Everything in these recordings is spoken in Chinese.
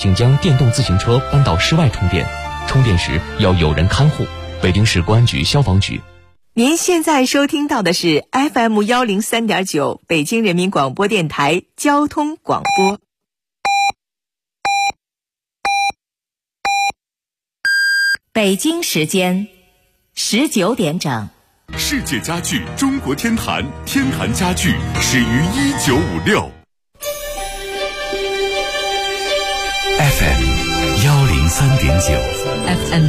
请将电动自行车搬到室外充电，充电时要有人看护。北京市公安局消防局。 您现在收听到的是 FM103.9 北京人民广播电台交通广播。北京时间19点整。 世界家具中国天坛，天坛家具始于1956。 FM 103.9 FM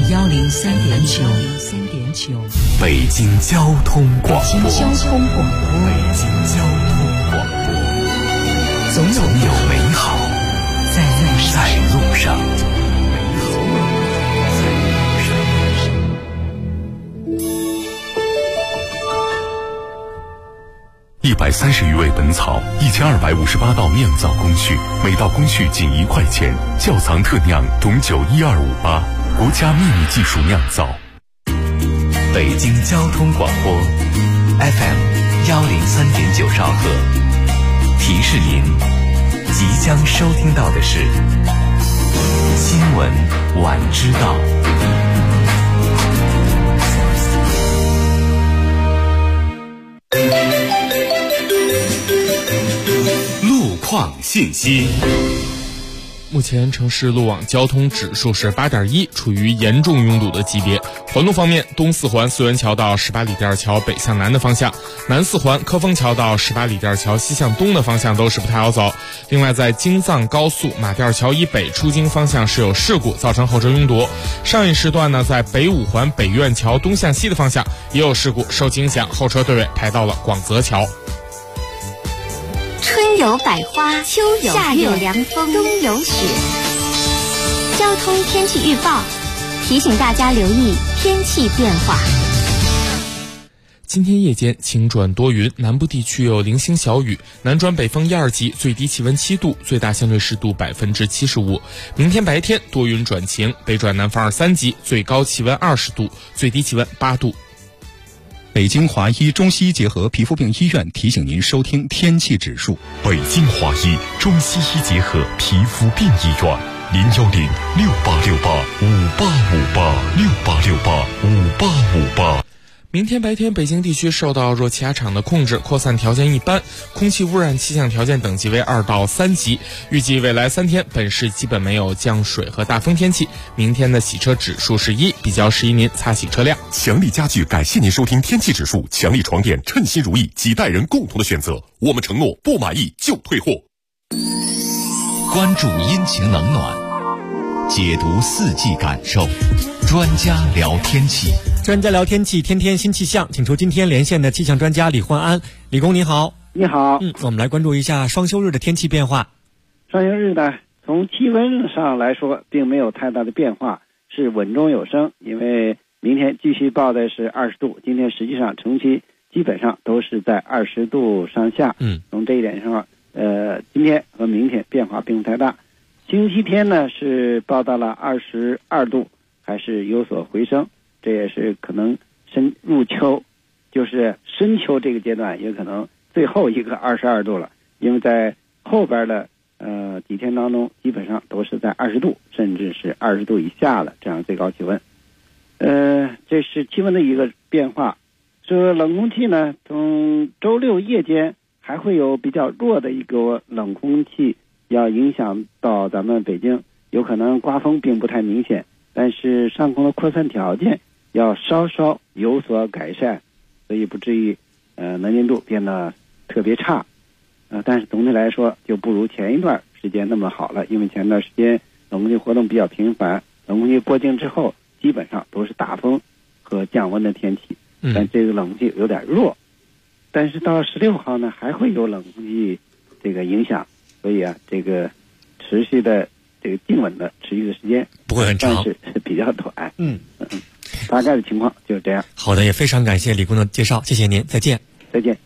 103.9 北京交通广播。 北京交通广播，总有美好在路上。130余味本草，1258道酿造工序，每道工序仅1块钱。窖藏特酿董酒12588，国家秘密技术酿造。北京交通广播 FM 103.9兆赫，提示您即将收听到的是新闻晚知道。路况信息。 目前城市路网交通指数是 8.1， 处于严重拥堵的级别。环路方面，东四环四元桥到18里店桥北向南的方向，南四环科丰桥到18里店桥西向东的方向都是不太好走。另外，在京藏高速马甸桥以北出京方向是有事故，造成后车拥堵。上一时段呢，在北五环北苑桥东向西的方向也有事故，受其影响，后车队尾排到了广泽桥。 春有百花，秋有夏有凉风，冬有雪。交通天气预报提醒大家留意天气变化。 今天夜间晴转多云，南部地区有零星小雨，南转北风1、2级，最低气温7度，最大相对湿度75%。明天白天多云转晴，北转南风2、3级，最高气温20度，最低气温8度。 北京华医中西医结合皮肤病医院提醒您收听天气指数。 北京华医中西医结合皮肤病医院，010-6868-5858，6868-5858。 明天白天，北京地区受到热气压场的控制，扩散条件一般，空气污染气象条件等级为2到3级。预计未来3天，本市基本没有降水和大风天气。明天的洗车指数是1，比较适宜您擦洗车辆。 强力家具感谢您收听天气指数，强力床垫称心如意，几代人共同的选择。我们承诺不满意就退货。 关注阴晴冷暖，解读四季感受，专家聊天气。 专家聊天气，天天新气象，请出今天连线的气象专家李焕安。李工你好。 你好。 我们来关注一下双休日的天气变化。 双休日呢，从气温上来说并没有太大的变化，是稳中有升，因为明天继续报的是20度，今天实际上城区基本上都是在20度上下。从这一点上今天和明天变化并不太大。星期天呢是报到了22度，还是有所回升，这也是可能入秋，就是深秋这个阶段也可能最后一个22度了，因为在后边的几天当中基本上都是在20度甚至是20度以下的这样最高气温。这是气温的一个变化。这冷空气呢，从周六夜间还会有比较弱的一个冷空气要影响到咱们北京，有可能刮风并不太明显，但是上空的扩散条件要稍稍有所改善，所以不至于能见度变得特别差。但是总体来说就不如前一段时间那么好了，因为前段时间冷空气活动比较频繁，冷空气过境之后基本上都是大风和降温的天气，但这个冷空气有点弱。但是到16号呢还会有冷空气这个影响，所以这个持续的这个静稳的持续的时间不会很长， 但是比较短。大概的情况就是这样。 好的，也非常感谢李工的介绍，谢谢您，再见。 再见。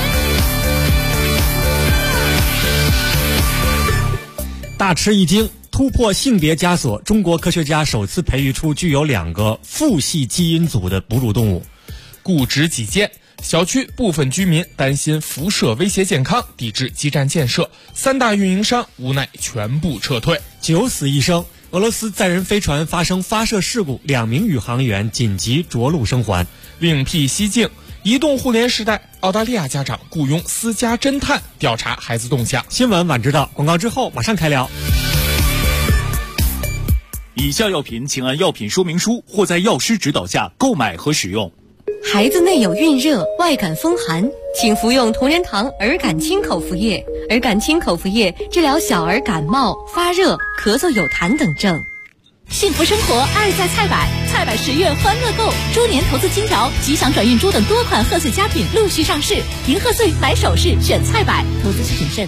大吃一惊， 突破性别枷锁，中国科学家首次培育出具有2个父系基因组的哺乳动物。 固执己见，小区部分居民担心辐射威胁健康，抵制基站建设，3大运营商无奈全部撤退。 9死1生，俄罗斯载人飞船发生发射事故，2名宇航员紧急着陆生还。 另辟蹊径，移动互联时代，澳大利亚家长雇佣私家侦探调查孩子动向。 新闻晚知道，广告之后马上开聊。 以下药品请按药品说明书或在药师指导下购买和使用。 孩子内有孕热、外感风寒，请服用同仁堂儿感清口服液。儿感清口服液治疗小儿感冒、发热、咳嗽、有痰等症。 幸福生活爱在菜百，菜百10月欢乐购，猪年投资金条、吉祥转运珠等多款贺岁佳品陆续上市，迎贺岁买首饰选菜百，投资需谨慎。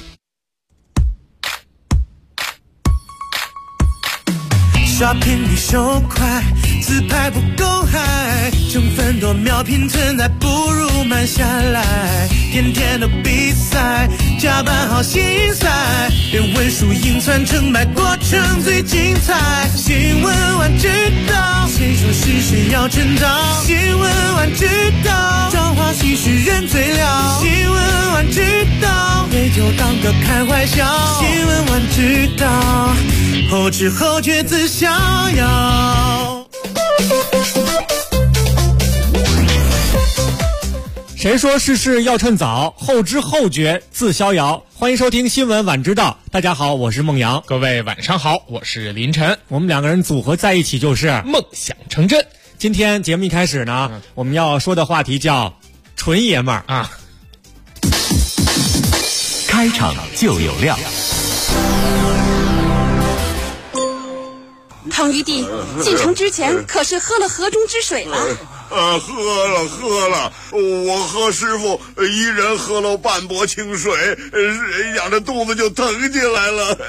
刷屏比手快，自拍不够嗨，成分多秒拼存在，不如慢下来。天天都比赛，加班好心塞，连文书赢传成败，过程最精彩。新闻晚知道，谁说是谁要成长？新闻晚知道，朝花夕拾人最了。新闻晚知道，对就当个开怀笑。新闻晚知道，后知后觉自逍遥。 谁说事事要趁早，后知后觉自逍遥。欢迎收听新闻晚知道，大家好，我是孟阳。 各位晚上好，我是林晨。 我们2个人组合在一起就是梦想成真。 今天节目一开始呢，我们要说的话题叫纯爷们儿啊。 开场就有料。 汤玉帝进城之前可是喝了河中之水了？ 喝了，我和师傅一人喝了半钵清水，仰着肚子就疼起来了。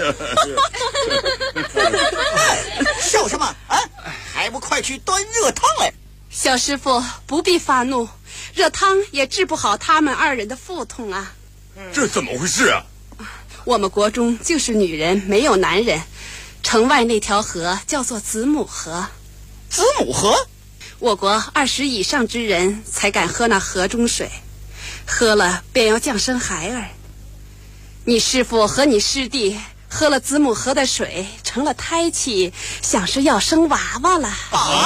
笑什么啊？还不快去端热汤来！ 小师傅不必发怒，热汤也治不好他们2人的腹痛啊。 这怎么回事啊？ 我们国中就是女人没有男人，城外那条河叫做子母河。 子母河？ 我国20以上之人才敢喝那河中水，喝了便要降生孩儿。你师父和你师弟喝了子母河的水，成了胎气，想是要生娃娃了。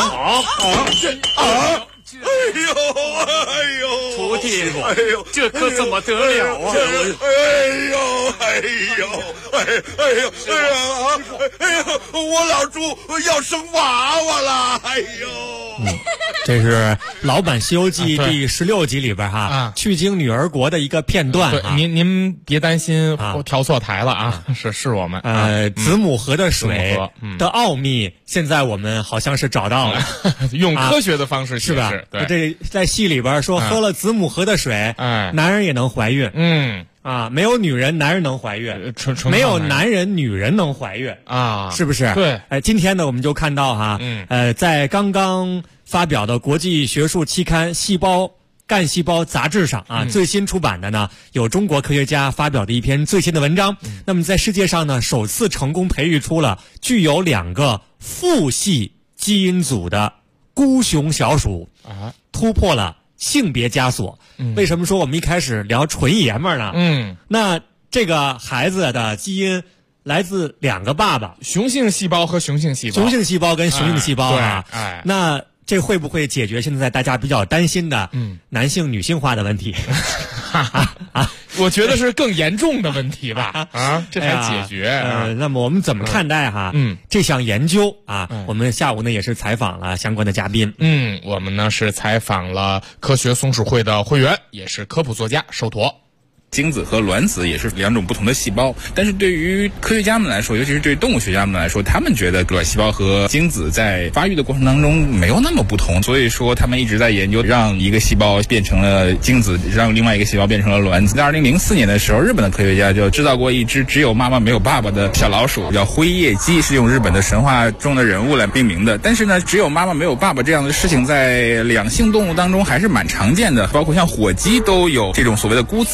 徒弟，这可怎么得了啊？ 我老猪要生娃娃了！ 这是老版《西游记》第16集里边去经女儿国的一个片段。 对，您别担心，我调错台了啊，是我们。 子母河的水的奥秘，现在我们好像是找到了， 用科学的方式是吧？ 对， 这在戏里边说喝了子母河的水，男人也能怀孕。没有女人，男人能怀孕；没有男人，女人能怀孕啊，是不是？ 对。 今天呢，我们就看到在刚刚发表的国际学术期刊《干细胞》杂志上最新出版的呢，有中国科学家发表的一篇最新的文章。那么在世界上呢，首次成功培育出了具有2个父系基因组的孤雄小鼠突破了性别枷锁。为什么说我们一开始聊纯爷们儿呢？那这个孩子的基因来自2个爸爸， 雄性细胞和雄性细胞， 雄性细胞跟雄性细胞那这会不会解决现在大家比较担心的男性女性化的问题？ 我觉得是更严重的问题吧。这才解决。 那么我们怎么看待这项研究我们下午呢也是采访了相关的嘉宾。 我们呢是采访了科学松鼠会的会员，也是科普作家寿驼。 精子和卵子也是2种不同的细胞，但是对于科学家们来说，尤其是对动物学家们来说，他们觉得卵细胞和精子在发育的过程当中没有那么不同，所以说他们一直在研究让一个细胞变成了精子，让另外一个细胞变成了卵子。在2004年的时候，日本的科学家就制造过一只只有妈妈没有爸爸的小老鼠，叫灰夜姬，是用日本的神话中的人物来命名的。但是呢，只有妈妈没有爸爸这样的事情在两性动物当中还是蛮常见的，包括像火鸡都有这种所谓的孤雌生殖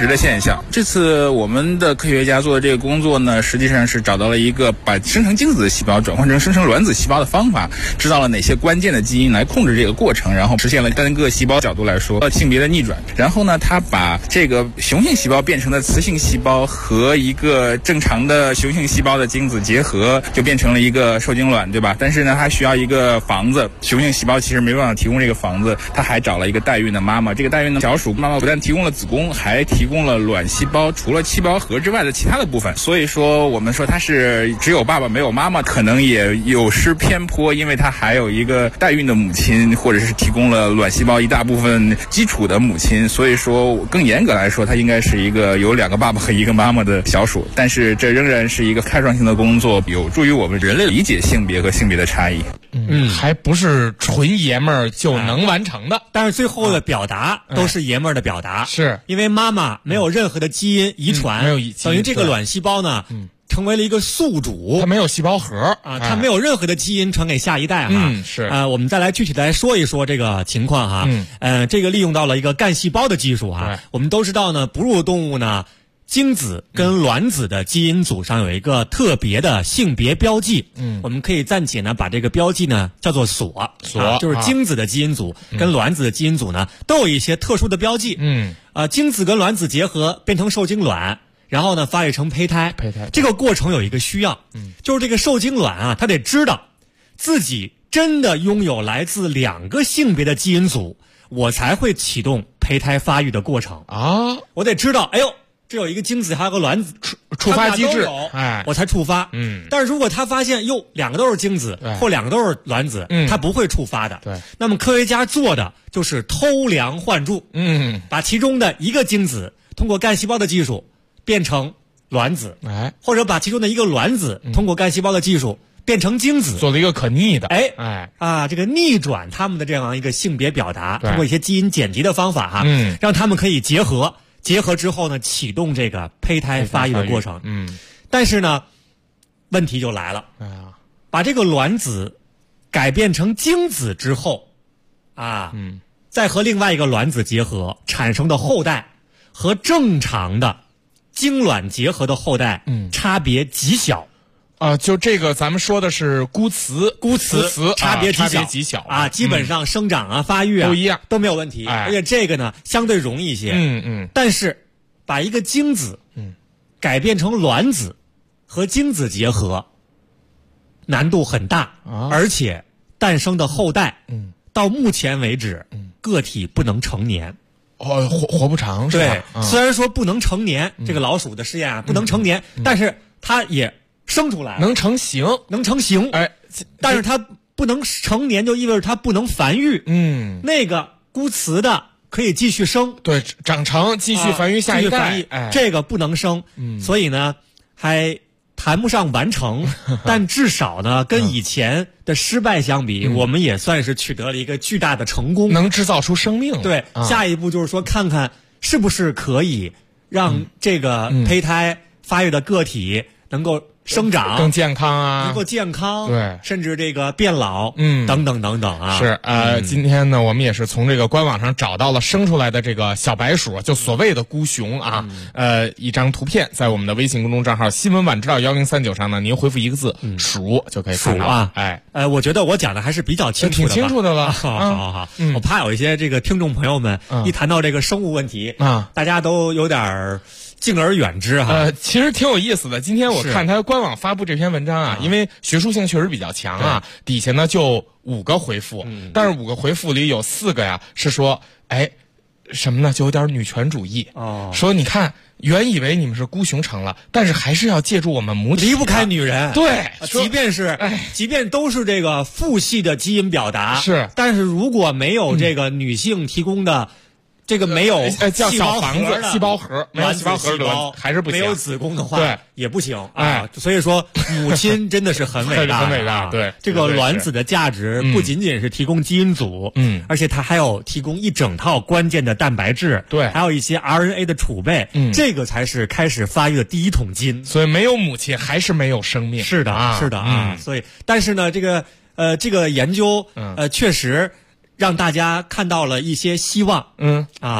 的现象。这次我们的科学家做的这个工作呢，实际上是找到了一个把生成精子的细胞转换成生成卵子细胞的方法，知道了哪些关键的基因来控制这个过程，然后实现了单个细胞角度来说性别的逆转。然后呢，他把这个雄性细胞变成的雌性细胞和一个正常的雄性细胞的精子结合，就变成了一个受精卵，对吧？但是呢，它需要一个房子，雄性细胞其实没办法提供这个房子，它还找了一个代孕的妈妈。这个代孕的小鼠妈妈不但提供了子宫，还提供了卵细胞，除了细胞核之外的其他的部分。所以说，我们说它是只有爸爸没有妈妈，可能也有失偏颇，因为它还有一个代孕的母亲，或者是提供了卵细胞一大部分基础的母亲。所以说，更严格来说，它应该是一个有2个爸爸和1个妈妈的小鼠。但是这仍然是一个开创性的工作，有助于我们人类理解性别和性别的差异。 还不是纯爷们儿就能完成的， 但是最后的表达都是爷们儿的表达， 是因为妈妈没有任何的基因遗传， 没有基因， 等于这个卵细胞呢，成为了一个宿主， 它没有细胞核啊，它没有任何的基因传给下一代哈。 是我们再来具体来说一说这个情况哈。这个利用到了一个干细胞的技术哈。我们都知道呢，哺乳动物呢，精子跟卵子的基因组上有一个特别的性别标记，我们可以暂且呢把这个标记呢叫做锁，就是精子的基因组跟卵子的基因组呢都有一些特殊的标记，精子跟卵子结合变成受精卵，然后呢发育成胚胎，这个过程有一个需要，就是这个受精卵啊，它得知道自己真的拥有来自2个性别的基因组，我才会启动胚胎发育的过程啊，我得知道，哎呦。这有一个精子还有个卵子触发机制， 我才触发。但是如果他发现2个都是精子或2个都是卵子，他不会触发的。那么科学家做的就是偷梁换柱，把其中的一个精子通过干细胞的技术变成卵子，或者把其中的一个卵子通过干细胞的技术变成精子， 做了一个可逆的， 这个逆转他们的这样一个性别表达，通过一些基因剪辑的方法让他们可以结合之后呢，启动这个胚胎发育的过程。但是呢，问题就来了，把这个卵子改变成精子之后，再和另外一个卵子结合产生的后代，和正常的精卵结合的后代，差别极小。 就这个咱们说的是孤雌差别极小啊，基本上生长啊、发育啊都一样， 都没有问题。而且这个呢相对容易一些。但是把一个精子改变成卵子和精子结合，难度很大，而且诞生的后代到目前为止个体不能成年。 活不长是吧？ 对，虽然说不能成年，这个老鼠的试验不能成年，但是它也生出来能成型， 但是它不能成年，就意味着它不能繁育。那个孤雌的可以继续生， 对，长成继续繁育下一代， 这个不能生，所以呢还谈不上完成，但至少呢跟以前的失败相比，我们也算是取得了一个巨大的成功， 能制造出生命。 对，下一步就是说看看是不是可以让这个胚胎发育的个体能够生长更健康啊， 能够健康， 对， 甚至这个变老，等等等等啊。 是今天呢，我们也是从这个官网上找到了生出来的这个小白鼠，就所谓的孤雄啊，一张图片，在我们的微信公众账号新闻晚知道1039上呢，您回复一个字“鼠”就可以看到啊。我觉得我讲的还是比较清楚的， 挺清楚的了。 好，我怕有一些这个听众朋友们一谈到这个生物问题大家都有点敬而远之哈。 其实挺有意思的。今天我看他官网发布这篇文章啊，因为学术性确实比较强啊，底下呢就5个回复，但是5个回复里有4个呀是说，什么呢？就有点女权主义说你看，原以为你们是孤雄成了，但是还是要借助我们母体， 离不开女人。 对， 即便都是这个父系的基因表达，但是如果没有这个女性提供的。这个没有叫小房子细胞核，没有细胞核的还是不行， 没有子宫的话也不行啊。所以说母亲真的是很伟大， 很伟大。对， 这个卵子的价值不仅仅是提供基因组，而且它还有提供一整套关键的蛋白质， 对， 还有一些 RNA 的储备，这个才是开始发育的第一桶金。 所以没有母亲还是没有生命。 是的啊，所以但是呢，这个研究确实。让大家看到了一些希望，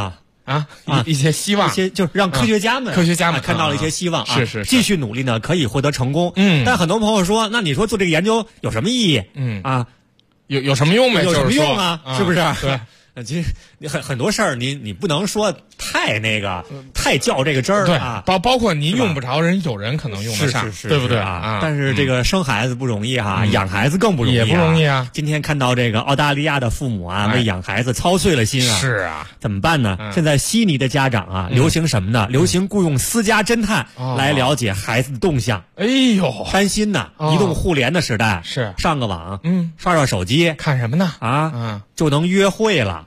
一些希望， 一些就是让科学家们看到了一些希望啊， 是继续努力呢可以获得成功。但很多朋友说，那你说做这个研究有什么意义？ 有什么用没？ 有什么用啊？是不是？ 对。 其实你很多事儿，你不能说太太较这个真儿啊。 包括您用不着人，有人可能用得上，对不对啊？但是这个生孩子不容易哈，养孩子更不容易， 也不容易啊。 今天看到这个澳大利亚的父母啊，为养孩子操碎了心啊。 是啊， 怎么办呢？现在悉尼的家长啊，流行什么呢？流行雇佣私家侦探来了解孩子的动向。 哎呦， 担心呢，移动互联的时代是上个网，刷刷手机， 看什么呢？ 就能约会了。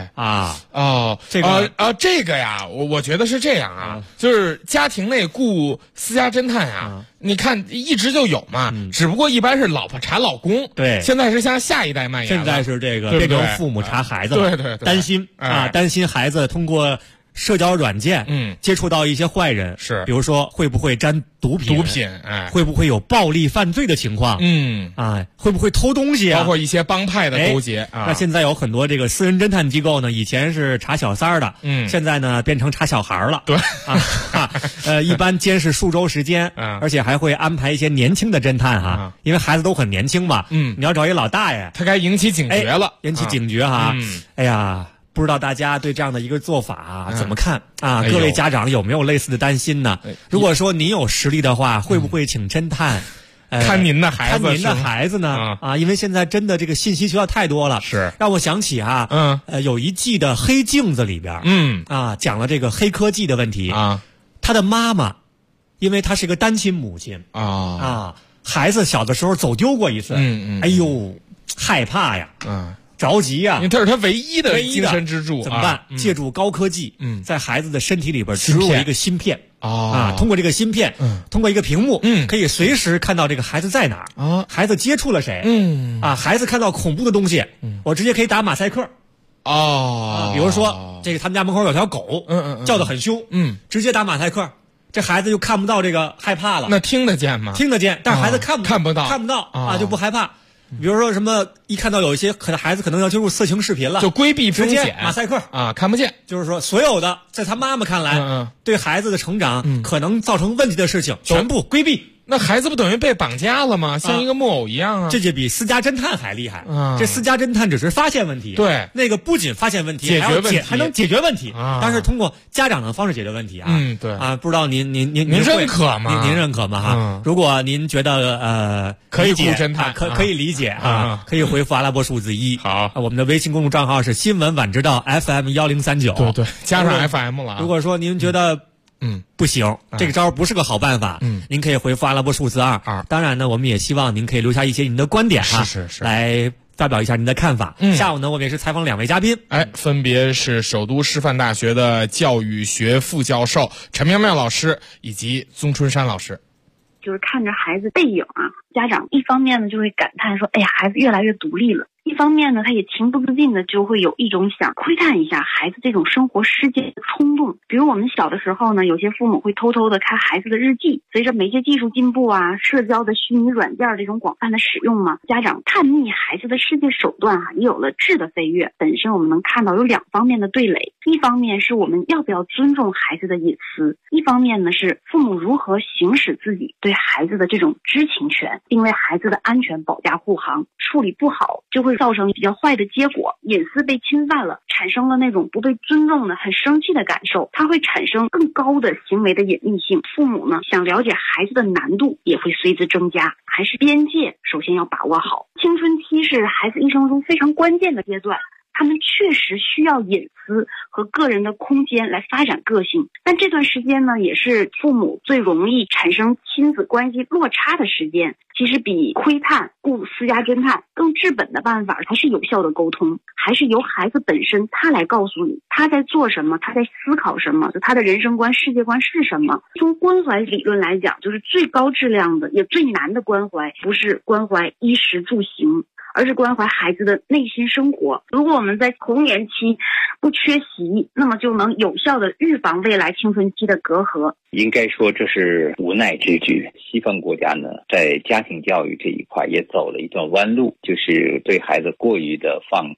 这个呀，我觉得是这样啊，就是家庭内雇私家侦探呀，你看一直就有嘛，只不过一般是老婆查老公， 对， 现在是向下一代蔓延了， 现在是这个变成父母查孩子了，对， 担心担心孩子通过社交软件接触到一些坏人， 是比如说会不会沾毒品，会不会有暴力犯罪的情况，会不会偷东西啊， 包括一些帮派的勾结啊。 那现在有很多这个私人侦探机构呢，以前是查小三儿的，现在呢变成查小孩了， 对一般监视数周时间，而且还会安排一些年轻的侦探哈，因为孩子都很年轻嘛，你要找一老大爷， 他该引起警觉了， 引起警觉哈，哎呀。不知道大家对这样的一个做法怎么看啊？各位家长有没有类似的担心呢？如果说您有实力的话，会不会请侦探看您的孩子？ 看您的孩子呢？因为现在真的这个信息渠道太多了， 是让我想起有一季的《黑镜子》里边，讲了这个黑科技的问题啊。他的妈妈，因为她是个单亲母亲孩子小的时候走丢过一次，哎呦，害怕呀，着急啊！ 因为这是他唯一的精神支柱， 怎么办？借助高科技，在孩子的身体里边植入一个芯片通过这个芯片，通过一个屏幕，可以随时看到这个孩子在哪儿孩子接触了谁，孩子看到恐怖的东西，我直接可以打马赛克比如说这个他们家门口有条狗，叫得很凶，直接打马赛克，这孩子就看不到这个害怕了。 那听得见吗？ 听得见，但是孩子看不到就不害怕。比如说什么，一看到有一些孩子可能要进入色情视频了， 就规避风险， 马赛克看不见。 就是说，所有的在他妈妈看来，对孩子的成长可能造成问题的事情，全部规避。 那孩子不等于被绑架了吗？像一个木偶一样啊！ 这就比私家侦探还厉害。这私家侦探只是发现问题， 对， 那个不仅发现问题， 解决问题， 还能解决问题。但是通过家长的方式解决问题对不知道您认可吗？ 您认可吗？哈，如果您觉得可以雇侦探， 可以理解可以回复阿拉伯数字1。 好， 我们的微信公众账号是新闻晚知道 FM1039。 对，加上 FM 了。 如果说您觉得不行，这个招不是个好办法。您可以回复阿拉伯数字2。当然呢，我们也希望您可以留下一些您的观点是来发表一下您的看法。下午呢，我们也是采访2位嘉宾， 分别是首都师范大学的教育学副教授陈苗苗老师以及宗春山老师。 就是看着孩子背影家长一方面呢就会感叹说，哎呀，孩子越来越独立了。一方面呢，他也情不自禁的就会有一种想窥探一下孩子这种生活世界的冲动。比如我们小的时候呢，有些父母会偷偷的看孩子的日记。随着媒介技术进步社交的虚拟软件这种广泛的使用家长探秘孩子的世界手段也有了质的飞跃。本身我们能看到有2方面的对垒，一方面是我们要不要尊重孩子的隐私，一方面呢是父母如何行使自己对孩子的这种知情权，并为孩子的安全保驾护航。处理不好就会造成比较坏的结果，隐私被侵犯了，产生了那种不被尊重的很生气的感受，它会产生更高的行为的隐秘性。父母呢想了解孩子的难度也会随之增加，还是边界首先要把握好。青春期是孩子一生中非常关键的阶段，他们确实需要隐私和个人的空间来发展个性，但这段时间呢，也是父母最容易产生亲子关系落差的时间。其实比窥探、雇私家侦探更治本的办法，还是有效的沟通，还是由孩子本身他来告诉你他在做什么，他在思考什么，他的人生观、世界观是什么。从关怀理论来讲，就是最高质量的也最难的关怀，不是关怀衣食住行，而是关怀孩子的内心生活。如果我们在童年期不缺席，那么就能有效的预防未来青春期的隔阂。 应该说这是无奈之举。西方国家呢，在家庭教育这一块也走了一段弯路，就是对孩子过于的放纵。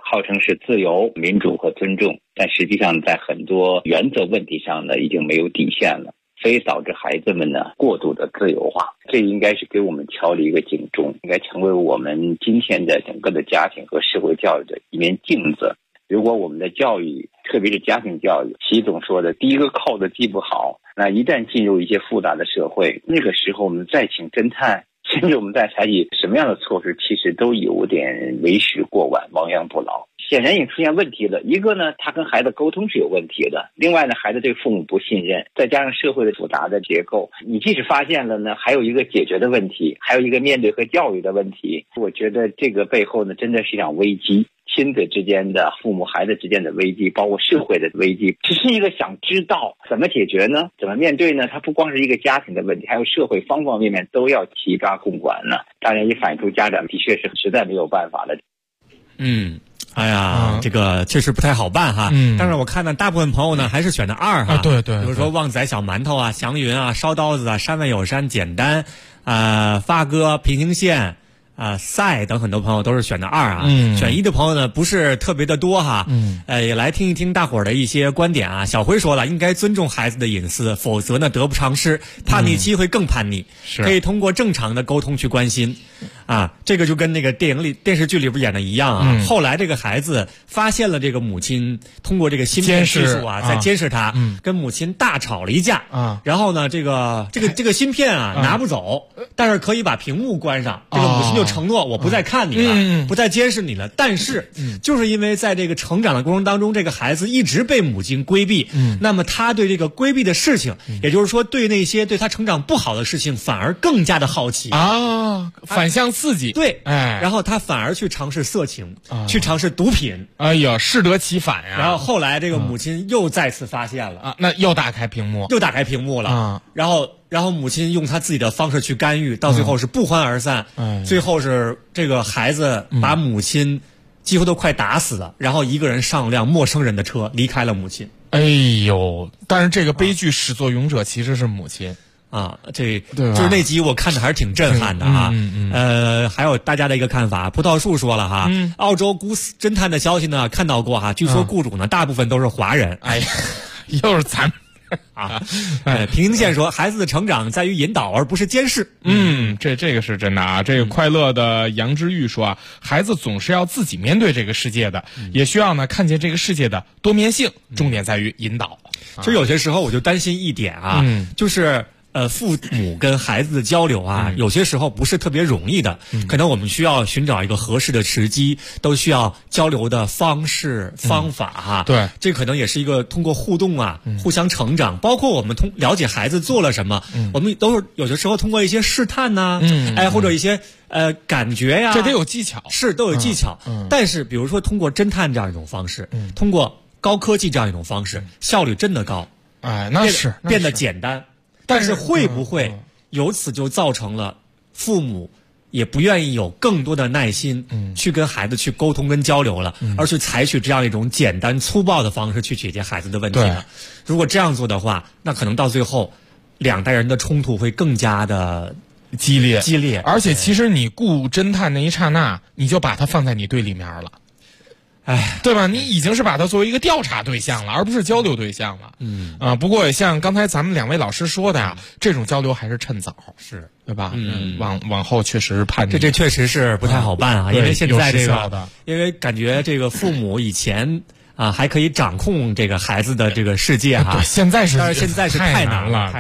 号称是自由、民主和尊重，但实际上在很多原则问题上呢，已经没有底线了，所以导致孩子们呢过度的自由化。这应该是给我们敲了一个警钟，应该成为我们今天的整个的家庭和社会教育的一面镜子。如果我们的教育，特别是家庭教育，习总说的第一个扣子系不好，那一旦进入一些复杂的社会，那个时候我们再请侦探，甚至我们再采取什么样的措施，其实都有点为时过晚，亡羊补牢。显然已经出现问题了。一个呢，他跟孩子沟通是有问题的；另外呢，孩子对父母不信任，再加上社会的复杂的结构，你即使发现了呢，还有一个解决的问题，还有一个面对和教育的问题。我觉得这个背后呢，真的是一场危机。亲子之间的、父母孩子之间的危机，包括社会的危机，只是一个想知道怎么解决呢？怎么面对呢？它不光是一个家庭的问题，还有社会方方面面都要齐抓共管呢。当然也反映出家长的确是实在没有办法了。 哎呀，这个确实不太好办哈。但是我看呢，大部分朋友呢还是选的2哈。 对对， 比如说旺仔小馒头啊、祥云啊、烧刀子啊、山外有山、简单发哥、平行线赛等很多朋友都是选的2啊。选1的朋友呢不是特别的多哈。也来听一听大伙儿的一些观点啊。小辉说了，应该尊重孩子的隐私，否则呢得不偿失，叛逆期会更叛逆。可以通过正常的沟通去关心。这个就跟那个电视剧里边演的一样啊。后来这个孩子发现了这个母亲通过这个芯片技术在监视他，跟母亲大吵了一架然后呢，这个芯片拿不走，但是可以把屏幕关上。这个母亲就承诺我不再看你了，不再监视你了。但是就是因为在这个成长的过程当中，这个孩子一直被母亲规避，那么他对这个规避的事情，也就是说对那些对他成长不好的事情反而更加的好奇反向刺激。 对，然后他反而去尝试色情，去尝试毒品。 哎呀，适得其反呀。 然后后来这个母亲又再次发现了那又打开屏幕了然后母亲用她自己的方式去干预，到最后是不欢而散。最后是这个孩子把母亲几乎都快打死了，然后一个人上辆陌生人的车离开了母亲。 哎呦，但是这个悲剧始作俑者其实是母亲。 就是那集我看的还是挺震撼的啊。还有大家的一个看法，葡萄树说了哈，澳洲孤死侦探的消息呢看到过哈，据说雇主呢大部分都是华人。 哎呀，又是咱平行线说，孩子的成长在于引导而不是监视。 这个是真的啊。这个快乐的杨之玉说孩子总是要自己面对这个世界的，也需要呢看见这个世界的多面性，重点在于引导。 其实有些时候我就担心一点就是父母跟孩子的交流有些时候不是特别容易的，可能我们需要寻找一个合适的时机，都需要交流的方式方法对， 这可能也是一个通过互动互相成长，包括我们了解孩子做了什么，我们都是有的时候通过一些试探或者一些感觉呀， 这得有技巧， 都有技巧。但是比如说通过侦探这样一种方式，通过高科技这样一种方式，效率真的高， 那是变得简单。但是会不会由此就造成了父母也不愿意有更多的耐心去跟孩子去沟通跟交流了，而去采取这样一种简单粗暴的方式去解决孩子的问题呢？如果这样做的话，那可能到最后两代人的冲突会更加的激烈。而且其实你雇侦探那一刹那，你就把他放在你对立面了。对吧？你已经是把它作为一个调查对象了，而不是交流对象了。不过也像刚才咱们2位老师说的这种交流还是趁早，对吧？往后确实叛逆， 这确实是不太好办因为现在这个，因为感觉这个父母以前还可以掌控这个孩子的这个世界对，现在是太难了。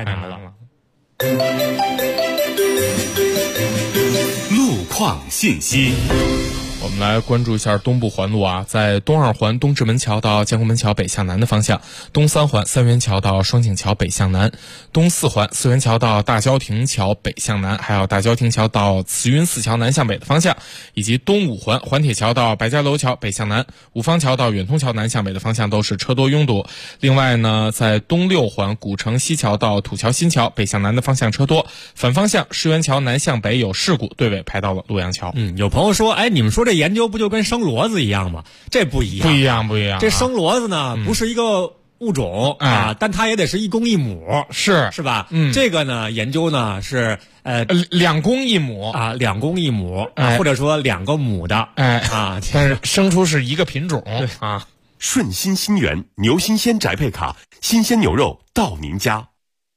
路况信息。 我们来关注一下东部环路在东2环东直门桥到建国门桥北向南的方向，东3环三元桥到双井桥北向南，东4环四元桥到大郊亭桥北向南，还有大郊亭桥到慈云寺桥南向北的方向，以及东5环环铁桥到白家楼桥北向南，五方桥到远通桥南向北的方向都是车多拥堵。另外呢，在东6环古城西桥到土桥新桥北向南的方向车多，反方向石园桥南向北有事故，队尾排到了洛阳桥。 有朋友说，你们说这研究不就跟生骡子一样吗？这不一样， 不一样。 这生骡子呢，不是一个物种啊，但它也得是1公1母，是吧？这个呢，研究呢是 2公1母啊，2公1母或者说2个母的， 但是生出是一个品种啊。 顺心新源牛新鲜宅配卡，新鲜牛肉到您家。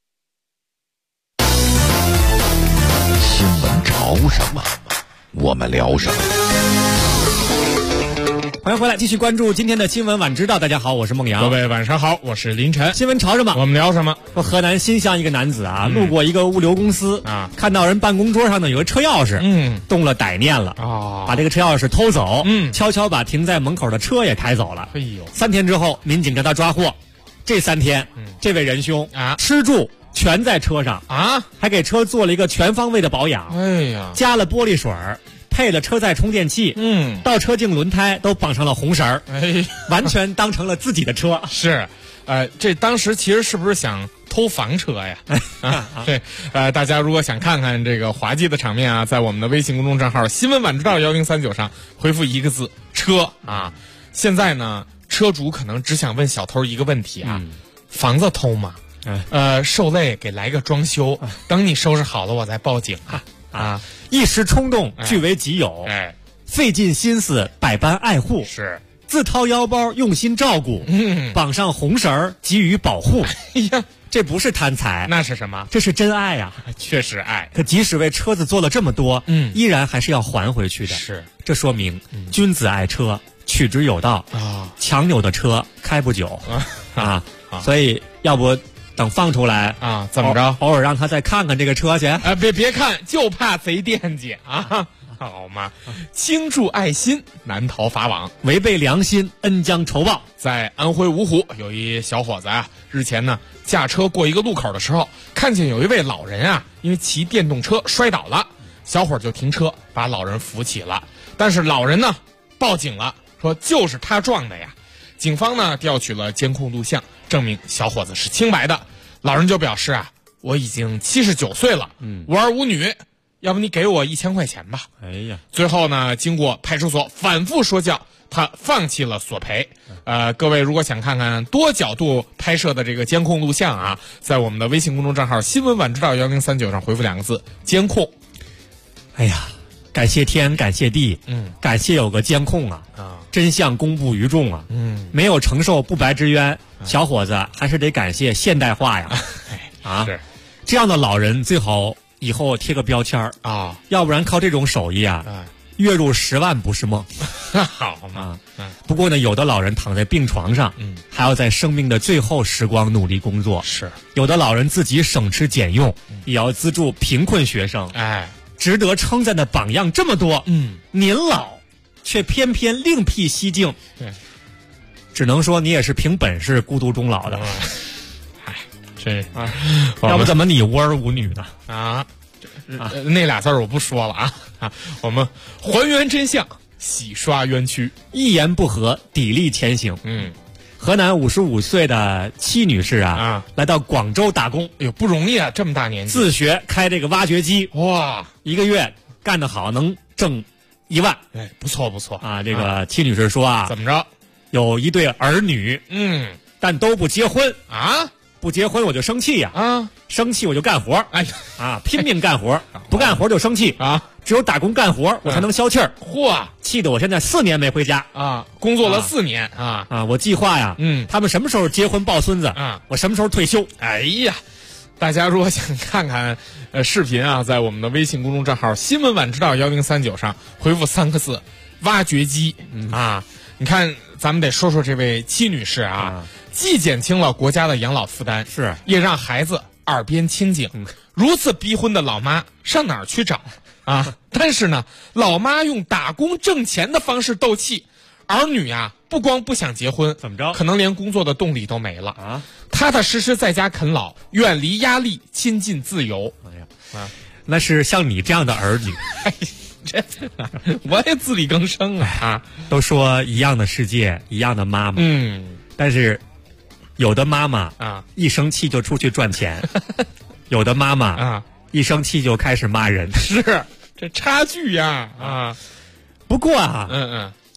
新闻潮什么，我们聊什么。 欢迎回来，继续关注今天的新闻晚知道。大家好，我是孟阳。 各位晚上好，我是林晨。 新闻潮什么？ 我们聊什么？ 说河南新乡一个男子啊，路过一个物流公司啊，看到人办公桌上呢有个车钥匙，动了歹念了把这个车钥匙偷走，悄悄把停在门口的车也开走了。 哎呦 ！3天之后，民警将他抓获。这3天，这位仁兄啊，吃住全在车上啊，还给车做了一个全方位的保养。 哎呀， 加了玻璃水，配了车载充电器，倒车镜轮胎都绑上了红绳儿，完全当成了自己的车。 是，这当时其实是不是想偷房车呀？对，大家如果想看看这个滑稽的场面啊，在我们的微信公众账号新闻晚知道1039上回复1个字车啊。现在呢，车主可能只想问小偷一个问题啊，房子偷吗？受累给来个装修，等你收拾好了我再报警啊。 一时冲动据为己有，费尽心思百般爱护， 是自掏腰包用心照顾，绑上红绳给予保护。 哎呀， 这不是贪财， 那是什么？ 这是真爱呀！ 确实爱。 可即使为车子做了这么多，依然还是要还回去的。 是， 这说明君子爱车，取之有道啊。强扭的车开不久啊，所以要不等放出来啊，怎么着？ 偶尔让他再看看这个车去。 别看，就怕贼惦记啊。好嘛，倾注爱心，难逃法网； 违背良心，恩将仇报。 在安徽芜湖，有一小伙子啊，日前呢驾车过一个路口的时候，看见有一位老人啊，因为骑电动车摔倒了，小伙就停车把老人扶起了，但是老人呢报警了，说就是他撞的呀。警方呢调取了监控录像，证明小伙子是清白的。老人就表示啊，我已经79岁了，无儿无女，要不你给我1000块钱吧。 哎呀， 最后呢，经过派出所反复说教，他放弃了索赔。各位如果想看看多角度拍摄的这个监控录像啊，在我们的微信公众账号新闻晚知道1039上回复2个字监控。 哎呀，感谢天，感谢地，感谢有个监控啊，真相公布于众啊，没有承受不白之冤，小伙子还是得感谢现代化呀。 是这样的老人最好以后贴个标签啊，要不然靠这种手艺啊，月入10万不是梦。 好嘛， 不过呢，有的老人躺在病床上，还要在生命的最后时光努力工作。 是， 有的老人自己省吃俭用，也要资助贫困学生。值得称赞的榜样这么多，您老却偏偏另辟蹊径。只能说你也是凭本事孤独终老的。 这要不怎么你无儿无女呢？ 那俩字我不说了啊！我们还原真相，洗刷冤屈， 一言不合砥砺前行。河南55岁的戚女士来到广州打工， 哎呦不容易啊，这么大年纪， 自学开这个挖掘机， 哇 ，1个月干得好能挣1万， 不错不错啊！这个戚女士说啊， 怎么着？ 有一对儿女，但都不结婚啊。 不结婚我就生气呀，生气我就干活，拼命干活，不干活就生气啊，只有打工干活我才能消气儿。 嚯， 气得我现在4年没回家啊，工作了4年啊， 我计划呀，他们什么时候结婚抱孙子我什么时候退休。 哎呀，大家如果想看看视频啊，在我们的微信公众账号新闻晚知道1039上回复3个字挖掘机啊，你看咱们得说说这位戚女士啊。既减轻了国家的养老负担，也让孩子耳边清静。如此逼婚的老妈上哪儿去找啊？但是呢，老妈用打工挣钱的方式斗气，儿女啊不光不想结婚， 怎么着？ 可能连工作的动力都没了啊！踏踏实实在家啃老，远离压力，亲近自由。 哎呀，那是像你这样的儿女。 我也自力更生啊！ 都说一样的世界，一样的妈妈，但是。有的妈妈一生气就出去赚钱，有的妈妈一生气就开始骂人， 是这差距呀不过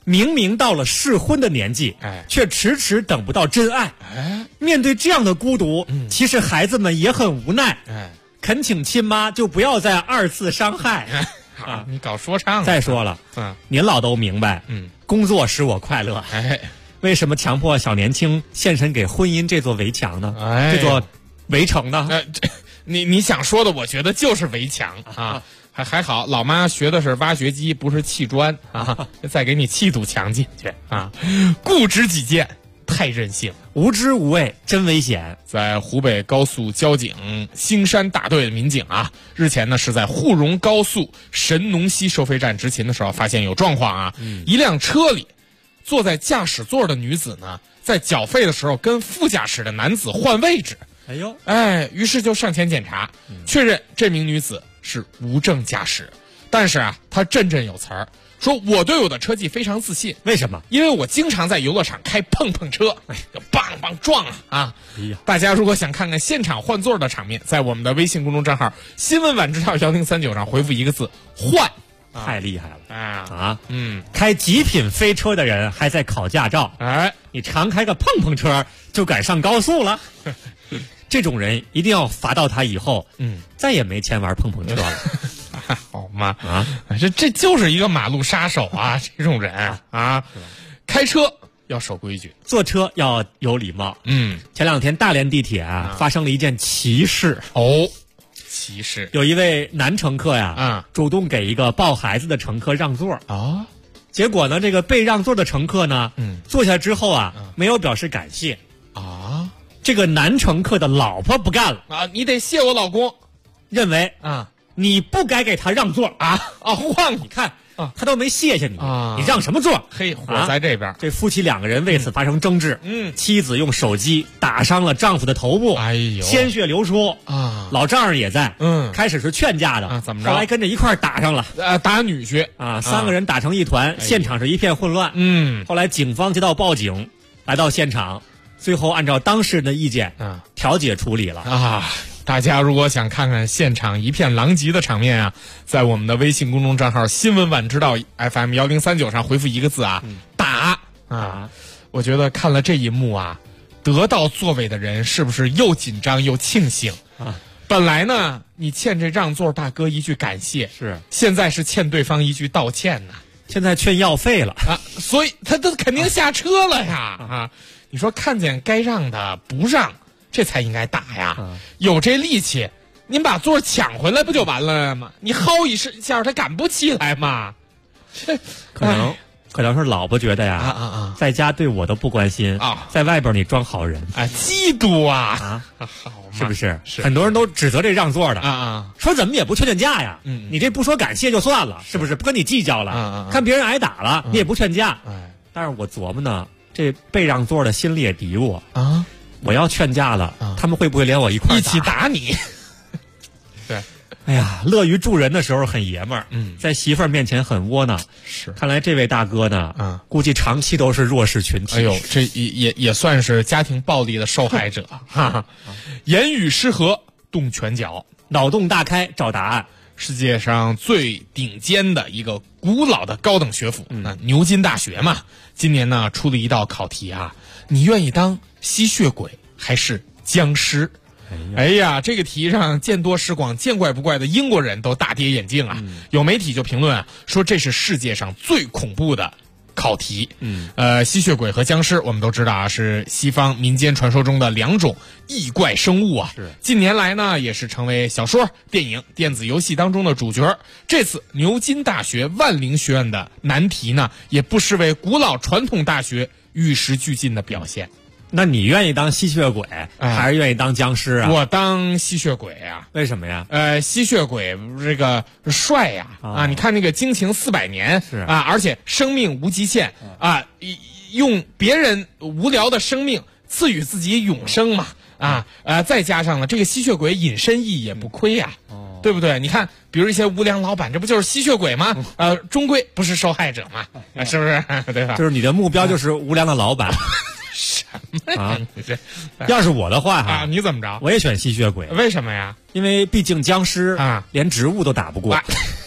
明明到了适婚的年纪，却迟迟等不到真爱。面对这样的孤独，其实孩子们也很无奈。恳请亲妈就不要再二次伤害。 啊，你搞说唱。 再说了，您老都明白，工作使我快乐。为什么强迫小年轻献身给婚姻这座围墙呢？这座围城呢？ 你想说的，我觉得就是围墙啊。还好，老妈学的是挖掘机，不是砌砖啊！再给你砌堵墙进去啊！固执己见，太任性， 无知无畏，真危险。 在湖北高速交警兴山大队的民警啊，日前呢是在沪蓉高速神农溪收费站执勤的时候，发现有状况啊！一辆车里坐在驾驶座的女子呢，在缴费的时候跟副驾驶的男子换位置。于是就上前检查，确认这名女子是无证驾驶，但是啊，他振振有词儿，说我对我的车技非常自信。 为什么？ 因为我经常在游乐场开碰碰车，棒棒撞啊！大家如果想看看现场换座的场面，在我们的微信公众账号“新闻晚知道1039”上回复一个字“换”， 太厉害了开极品飞车的人还在考驾照，你常开个碰碰车就敢上高速了。这种人一定要罚到他以后，再也没钱玩碰碰车了。 好吗？这就是一个马路杀手啊！这种人啊，开车要守规矩， 坐车要有礼貌。前两天大连地铁发生了一件奇事。 奇事， 有一位男乘客主动给一个抱孩子的乘客让座啊， 结果呢，这个被让座的乘客呢，坐下之后没有表示感谢啊。 这个男乘客的老婆不干了啊！你得谢我老公， 认为你不该给他让座换你看他都没谢谢你你让什么座？ 嘿，火在这边。 这夫妻两个人为此发生争执，妻子用手机打伤了丈夫的头部，鲜血流出啊！老丈人也在，开始是劝架的怎么着？ 后来跟着一块打上了， 打女婿 3个人打成一团，现场是一片混乱。后来警方接到报警，来到现场。最后按照当事人的意见调解处理了啊！大家如果想看看现场一片狼藉的场面啊，在我们的微信公众账号新闻晚知道 FM1039上回复一个字打啊！我觉得看了这一幕得到座位的人是不是又紧张又庆幸啊？本来呢，你欠这让座大哥一句感谢，现在是欠对方一句道歉呢， 现在劝要费了所以他都肯定下车了呀你说看见该让的不让，这才应该打呀！有这力气，您把座抢回来不就完了吗？你薅一下，他赶不起来吗？ 可能是老婆觉得呀，在家对我都不关心在外边你装好人嫉妒好是不是？很多人都指责这让座的说怎么也不劝架呀？你这不说感谢就算了，是不是？不跟你计较了，看别人挨打了，你也不劝架。但是我琢磨呢。这被让座的心里也嘀咕我要劝架了他们会不会连我一块一起打你？对， 哎呀，乐于助人的时候很爷们儿，在媳妇儿面前很窝囊。 是， 看来这位大哥呢，估计长期都是弱势群体。 哎呦，这也算是家庭暴力的受害者言语失和动拳脚， 脑洞大开找答案。 世界上最顶尖的一个古老的高等学府牛津大学嘛，今年呢出了一道考题你愿意当吸血鬼还是僵尸？哎呀，这个题上见多识广、见怪不怪的英国人都大跌眼镜有媒体就评论说这是世界上最恐怖的考题。吸血鬼和僵尸我们都知道是西方民间传说中的2种异怪生物近年来呢也是成为小说、电影、电子游戏当中的主角。这次牛津大学万灵学院的难题呢，也不失为古老传统大学与时俱进的表现。 那你愿意当吸血鬼还是愿意当僵尸我当吸血鬼为什么呀？ 吸血鬼这个帅呀你看那个惊情400年而且生命无极限用别人无聊的生命赐予自己永生嘛再加上了这个吸血鬼隐身意也不亏对不对？你看，比如一些无良老板，这不就是吸血鬼吗？终归不是受害者嘛，是不是？对吧？ 就是你的目标就是无良的老板。 什么要是我的话你怎么着？ 我也选吸血鬼。 为什么呀？ 因为毕竟僵尸连植物都打不过。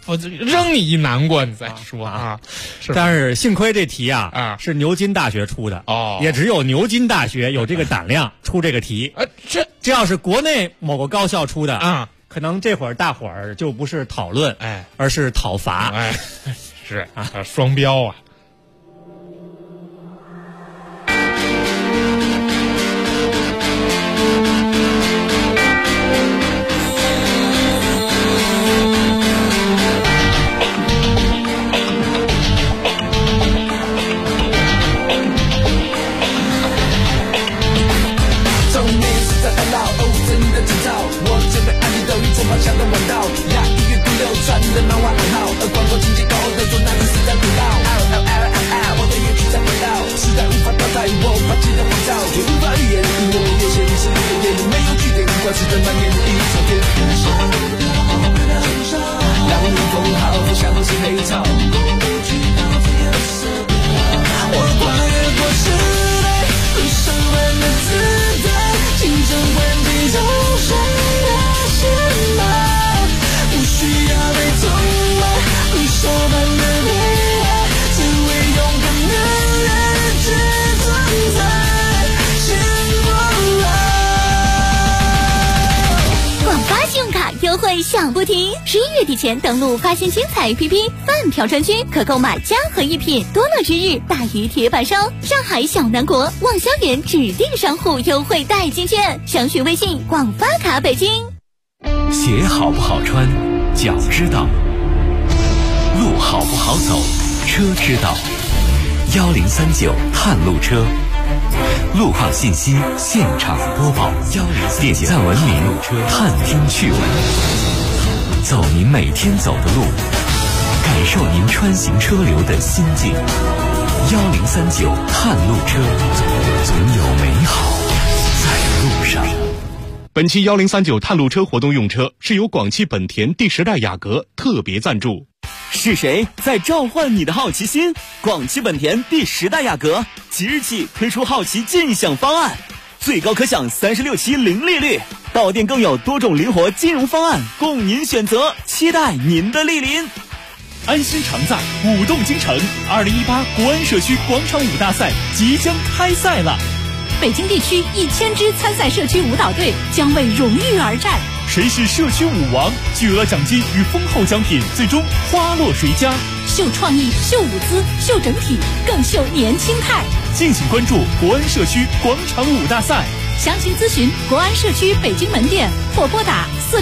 我扔你一南瓜，你再说啊。 但是幸亏这题是牛津大学出的也只有牛津大学有这个胆量出这个题。这要是国内某个高校出的可能这会儿大伙儿就不是讨论，而是讨伐。 是双标啊。 享不停！11月底前登录发现精彩 APP 饭票专区，可购买家和一品。多乐之日大鱼铁板烧，上海小南国望萧园指定商户优惠代金券，详询微信广发卡北京。 鞋好不好穿，脚知道；路好不好走，车知道。1039探路车，路况信息现场播报。点赞文明，探听趣闻，走您每天走的路，感受您穿行车流的心境。1039探路车，总有美好在路上。 本期1039探路车活动用车是由广汽本田第10代雅阁特别赞助。 是谁在召唤你的好奇心？广汽本田第10代雅阁即日起推出好奇尽享方案，最高可享36期零利率，到店更有多种灵活金融方案供您选择，期待您的莅临。 安心常在，舞动京城，2018国安社区广场舞大赛即将开赛了。 北京地区1000支参赛社区舞蹈队将为荣誉而战， 谁是社区舞王？巨额奖金与丰厚奖品，最终花落谁家？ 秀创意，秀舞姿，秀整体，更秀年轻态。 敬请关注国安社区广场舞大赛， 详情咨询国安社区北京门店或拨打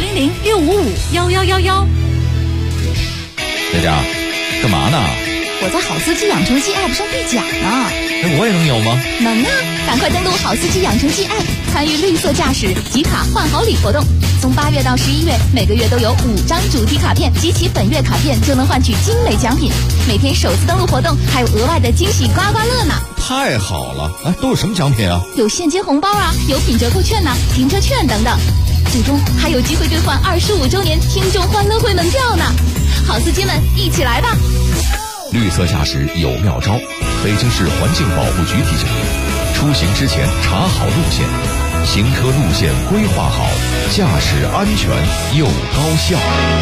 400-655-1111。 佳佳，干嘛呢？ 我在好司机养成记 App 上兑奖呢。 那我也能有吗？ 能啊！赶快登录好司机养成记 App， 参与绿色驾驶集卡换好礼活动。从8月到11月，每个月都有5张主题卡片，集齐本月卡片就能换取精美奖品。每天首次登录活动还有额外的惊喜刮刮乐呢！ 太好了！哎，都有什么奖品啊？ 有现金红包啊，有品折扣券呐、停车券等等。最终还有机会兑换25周年听众欢乐会门票呢！好司机们，一起来吧！ 绿色驾驶有妙招，北京市环境保护局提醒您：出行之前查好路线，行车路线规划好，驾驶安全又高效。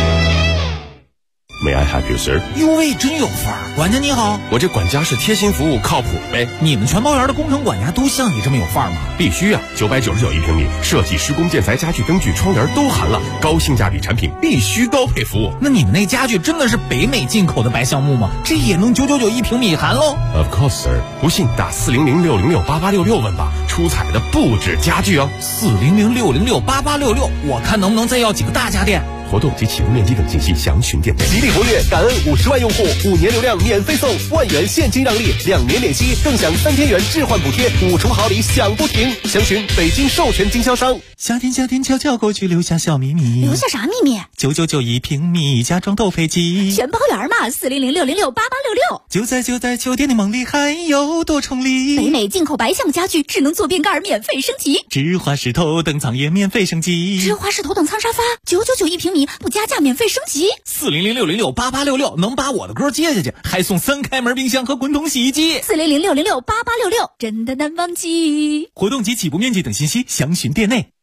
May I help you, sir？ 哟喂，真有范儿！管家你好， 我这管家是贴心服务，靠谱呗。 你们全包园的工程管家都像你这么有范儿吗？ 必须啊！999一平米，设计、施工、建材、家具、灯具、窗帘都含了，高性价比产品，必须高配服务。 那你们那家具真的是北美进口的白橡木吗？这也能999一平米含喽 ？Of course, sir。不信打400-606-8866问吧，出彩的不止家具哦。 400-606-8866，我看能不能再要几个大家电。 活动及启动面积等信息详询店内。 吉利活跃，感恩50万用户，5年流量免费送10000元现金让利，2年免息，更享3千元置换补贴，5重好礼享不停。详询北京授权经销商。 夏天悄悄过去，留下小秘密。 留下啥秘密 ？999一平米，家装都配齐。 全包圆嘛，400-606-8866。 就在酒店的梦里，还有多重礼。 北美进口白橡木家具，智能坐便盖免费升级， 智华石头等舱也免费升级， 智华石头等舱沙发999一平米，不加价免费升级。 400-606-8866能把我的歌接下去，还送3开门冰箱和滚筒洗衣机。 400-606-8866真的难忘记。 活动及起步面积等信息详询店内。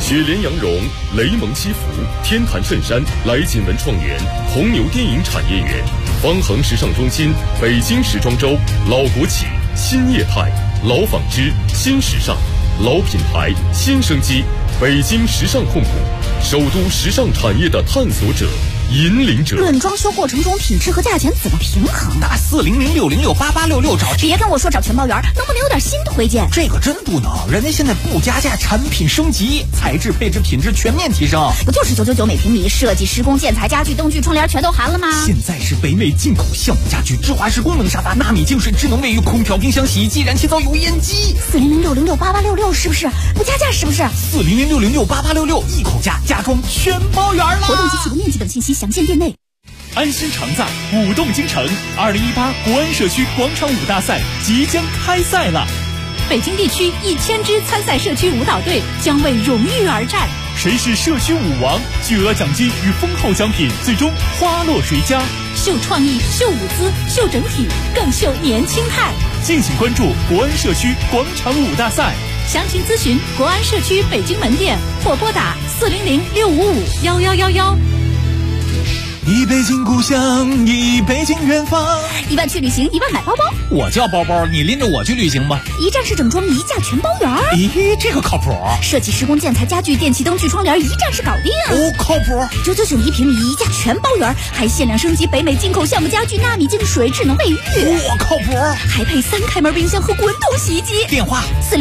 雪莲羊绒、雷蒙西服、天坛衬衫、来锦文创园、红牛电影产业园、方恒时尚中心、北京时装周、老国企、新业态、老纺织、新时尚、老品牌、新生机，北京时尚控股，首都时尚产业的探索者、引领者。 论装修过程中品质和价钱怎么平衡？ 打400-606-8866找。 别跟我说找全包圆，能不能有点新推荐？ 这个真不能，人家现在不加价，产品升级，材质、配置、品质全面提升。 不就是999每平米，设计、施工、建材、家具、灯具、窗帘全都含了吗？ 现在是北美进口项目家具，芝华士功能沙发、纳米净水、智能卫浴、空调、冰箱、洗衣机、燃气灶、油烟机。 400-606-8866是不是？不加价是不是 ？400-606-8866，一口价，家装全包圆了。 活动及起步面积等信息详见店内。 安心常在，舞动京城2018国安社区广场舞大赛即将开赛了。 北京地区1000支参赛社区舞蹈队将为荣誉而战。 谁是社区舞王？巨额奖金与丰厚奖品，最终花落谁家？ 秀创意，秀舞姿，秀整体，更秀年轻态。 敬请关注国安社区广场舞大赛。 详情咨询国安社区北京门店或拨打400-655-1111。 一北京故乡，一北京远方。 1万去旅行，1万买包包。 我叫包包，你拎着我去旅行吧。 一站式整装，一价全包圆。 咦，这个靠谱。 设计、施工、建材、家具、电器、灯具、窗帘，一站式搞定。 哦，靠谱。 999一平米，一价全包圆，还限量升级北美进口项目家具、纳米净水、智能卫浴。 我靠谱。 还配3开门冰箱和滚筒洗衣机。 电话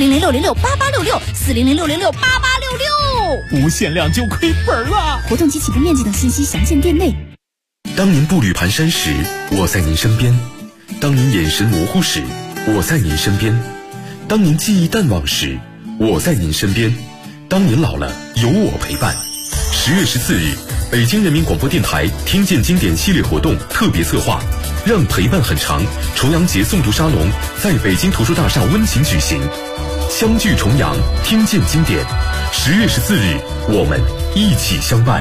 400-606-8866，400-606-8866。 无限量就亏本了。 活动及起步面积等信息详见店内。 当您步履蹒跚时，我在您身边；当您眼神模糊时，我在您身边；当您记忆淡忘时，我在您身边；当您老了，有我陪伴。10月14日，北京人民广播电台听见经典系列活动特别策划，让陪伴很长重阳节诵读沙龙在北京图书大厦温情举行，相聚重阳，听见经典。10月14日，我们一起相伴。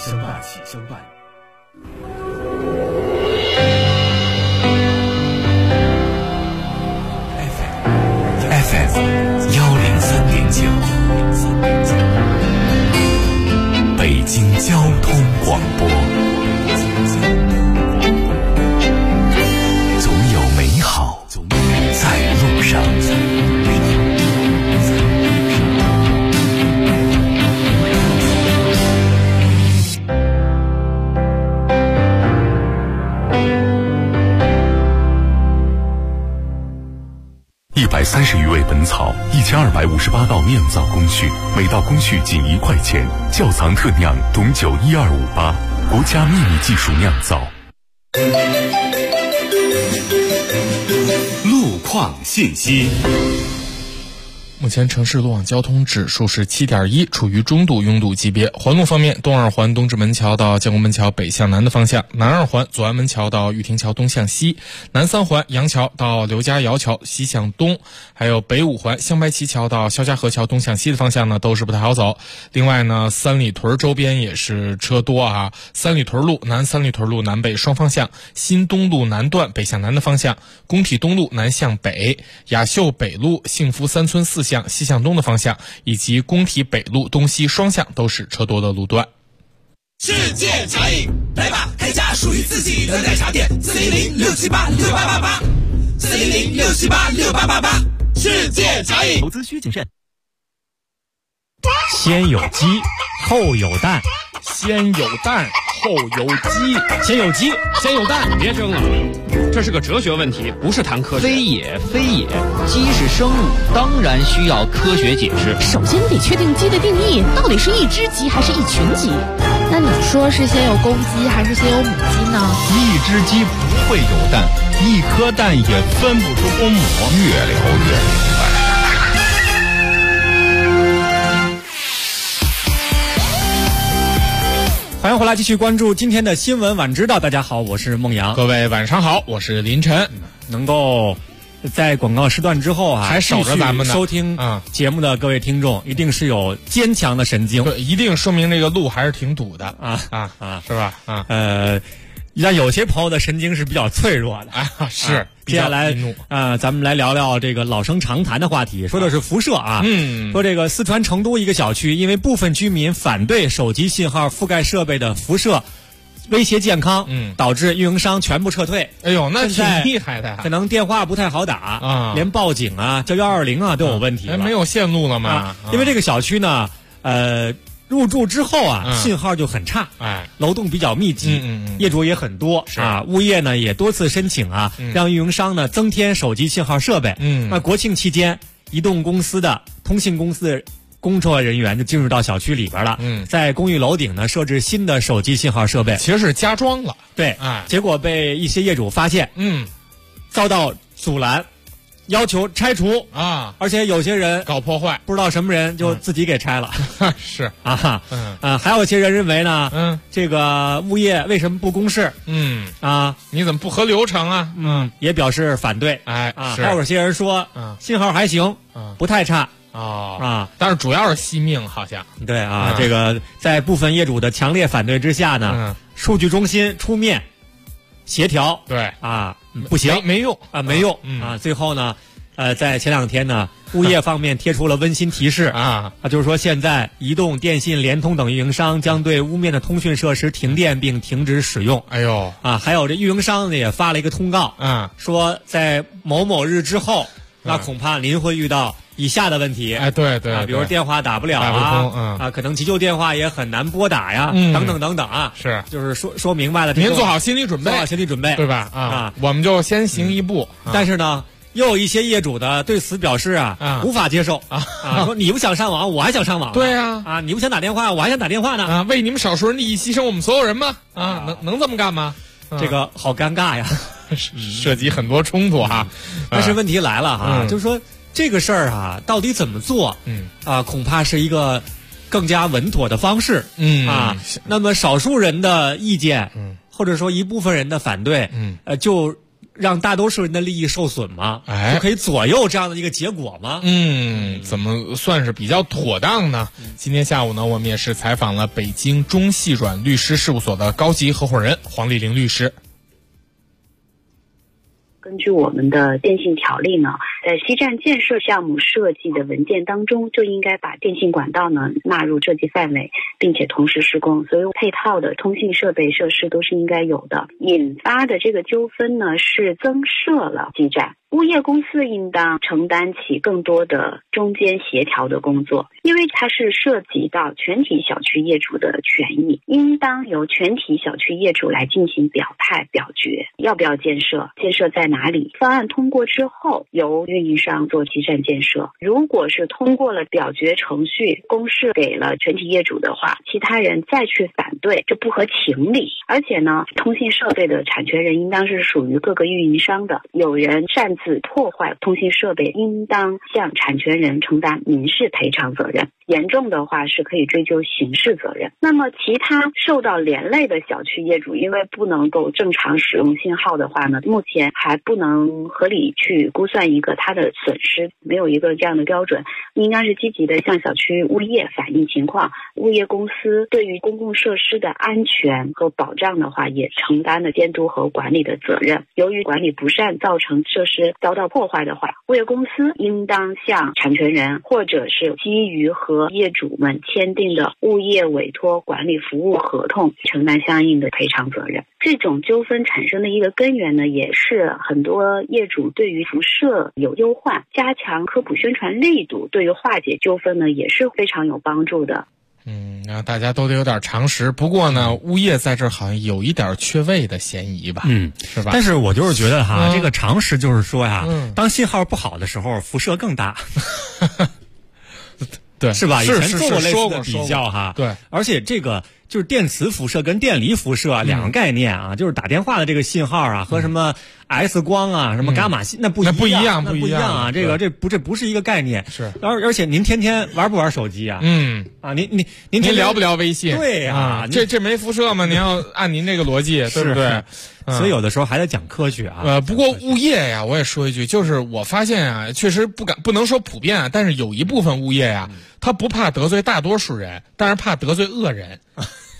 103.9，北京交通广播，总有美好在路上。 130余味本草，1258道酿造工序，每道工序仅1块钱。窖藏特酿董酒12588，国家秘密技术酿造。 路况信息。 目前城市路网交通指数是7.1，处于中度拥堵级别。环路方面，东二环东直门桥到建国门桥北向南的方向，南二环左安门桥到玉亭桥东向西，南三环杨桥到刘家窑桥西向东，还有北五环香白旗桥到肖家河桥东向西的方向呢，都是不太好走。另外呢，三里屯周边也是车多啊，三里屯路南、三里屯路南北双方向，新东路南段北向南的方向，工体东路南向北，雅秀北路幸福三村4向西向东的方向，以及工体北路东西双向都是车多的路段。 世界茶饮，来吧，开家属于自己的奶茶店，400-678-6888，400-678-6888，世界茶饮。 投资需谨慎。先有鸡，后有蛋， 先有蛋，后有鸡， 先有鸡，先有蛋。 别争了，这是个哲学问题，不是谈科学。 非也，非也，鸡是生物，当然需要科学解释。 首先得确定鸡的定义，到底是一只鸡还是一群鸡？ 那你说是先有公鸡还是先有母鸡呢？ 一只鸡不会有蛋，一颗蛋也分不出公母。 越聊越明白。 欢迎回来，继续关注今天的新闻晚知道。大家好，我是孟阳。 各位晚上好，我是林晨。 能够在广告时段之后啊， 还守着咱们收听节目的各位听众，一定是有坚强的神经， 一定说明这个路还是挺堵的是吧？ 像有些朋友的神经是比较脆弱的啊，是。 接下来咱们来聊聊这个老生常谈的话题，说的是辐射啊。说这个四川成都一个小区，因为部分居民反对手机信号覆盖设备的辐射威胁健康，导致运营商全部撤退。 哎呦，那挺厉害的。 可能电话不太好打啊，连报警啊、叫120啊都有问题了。 没有线路了吗？ 因为这个小区呢，入住之后啊，信号就很差，楼栋比较密集，业主也很多啊，物业呢也多次申请啊，让运营商呢增添手机信号设备。那国庆期间，移动公司的通信公司的工作人员就进入到小区里边了，在公寓楼顶呢设置新的手机信号设备， 其实是加装了， 对，结果被一些业主发现，遭到阻拦。要求拆除啊， 而且有些人搞破坏， 不知道什么人就自己给拆了。 是啊，还有一些人认为呢，这个物业为什么不公示？ 你怎么不合流程啊？ 也表示反对。还有些人说，信号还行，不太差。 但是主要是惜命，好像对啊。这个在部分业主的强烈反对之下呢，数据中心出面协调， 对啊。不行， 没用啊，没用啊！最后呢，在前2天呢，物业方面贴出了温馨提示就是说现在移动、电信、联通等运营商将对屋面的通讯设施停电并停止使用。 哎呦还有这运营商呢也发了一个通告说在某某日之后，那恐怕您会遇到以下的问题。 对， 比如电话打不了可能急救电话也很难拨打呀，等等等等啊。 是， 就是说明白了， 您做好心理准备，对吧？我们就先行一步。 但是呢，又有一些业主的对此表示无法接受说你不想上网，我还想上网。 对啊， 你不想打电话，我还想打电话呢。 为你们少数人利益牺牲我们所有人吗？能这么干吗？ 这个好尴尬呀， 涉及很多冲突哈。 但是问题来了就是说。这个事儿到底怎么做？恐怕是一个更加稳妥的方式。那么少数人的意见，或者说一部分人的反对，就让大多数人的利益受损吗？就可以左右这样的一个结果吗？ 怎么算是比较妥当呢？今天下午呢，我们也是采访了北京中细软律师事务所的高级合伙人黄丽玲律师。 根据我们的电信条例呢，在基站建设项目设计的文件当中，就应该把电信管道呢纳入设计范围，并且同时施工，所有配套的通信设备设施都是应该有的。引发的这个纠纷呢，是增设了基站。物业公司应当承担起更多的中间协调的工作，因为它是涉及到全体小区业主的权益，应当由全体小区业主来进行表态表决，要不要建设，建设在哪里，方案通过之后由运营商做基站建设。如果是通过了表决程序，公示给了全体业主的话，其他人再去反对，这不合情理。而且呢，通信设备的产权人应当是属于各个运营商的，有人擅自破坏通信设备，应当向产权人承担民事赔偿责任，严重的话是可以追究刑事责任。那么其他受到连累的小区业主，因为不能够正常使用信号的话呢，目前还不能合理去估算一个它的损失，没有一个这样的标准，应该是积极的向小区物业反映情况，物业公司对于公共设施的安全和保障的话，也承担了监督和管理的责任。由于管理不善造成设施遭到破坏的话，物业公司应当向产权人或者是基于和业主们签订的物业委托管理服务合同承担相应的赔偿责任。这种纠纷产生的一个根源呢，也是很多业主对于辐射有忧患，加强科普宣传力度，对于化解纠纷呢也是非常有帮助的。 然后大家都得有点常识。不过呢，物业在这好像有一点缺位的嫌疑吧？是吧？ 但是我就是觉得这个常识就是说呀，当信号不好的时候，辐射更大。 对， 是吧？以前做过类似的比较对， 而且这个就是电磁辐射跟电离辐射两个概念就是打电话的这个信号和什么 X 光什么伽马信那不一样这不是一个概念。 是， 而且您天天玩不玩手机啊？您聊不聊微信？ 对啊， 这没辐射吗？您要按您这个逻辑，对不对？ 所以有的时候还得讲科学不过物业呀，我也说一句，就是我发现确实不能说普遍但是有一部分物业他不怕得罪大多数人，但是怕得罪恶人。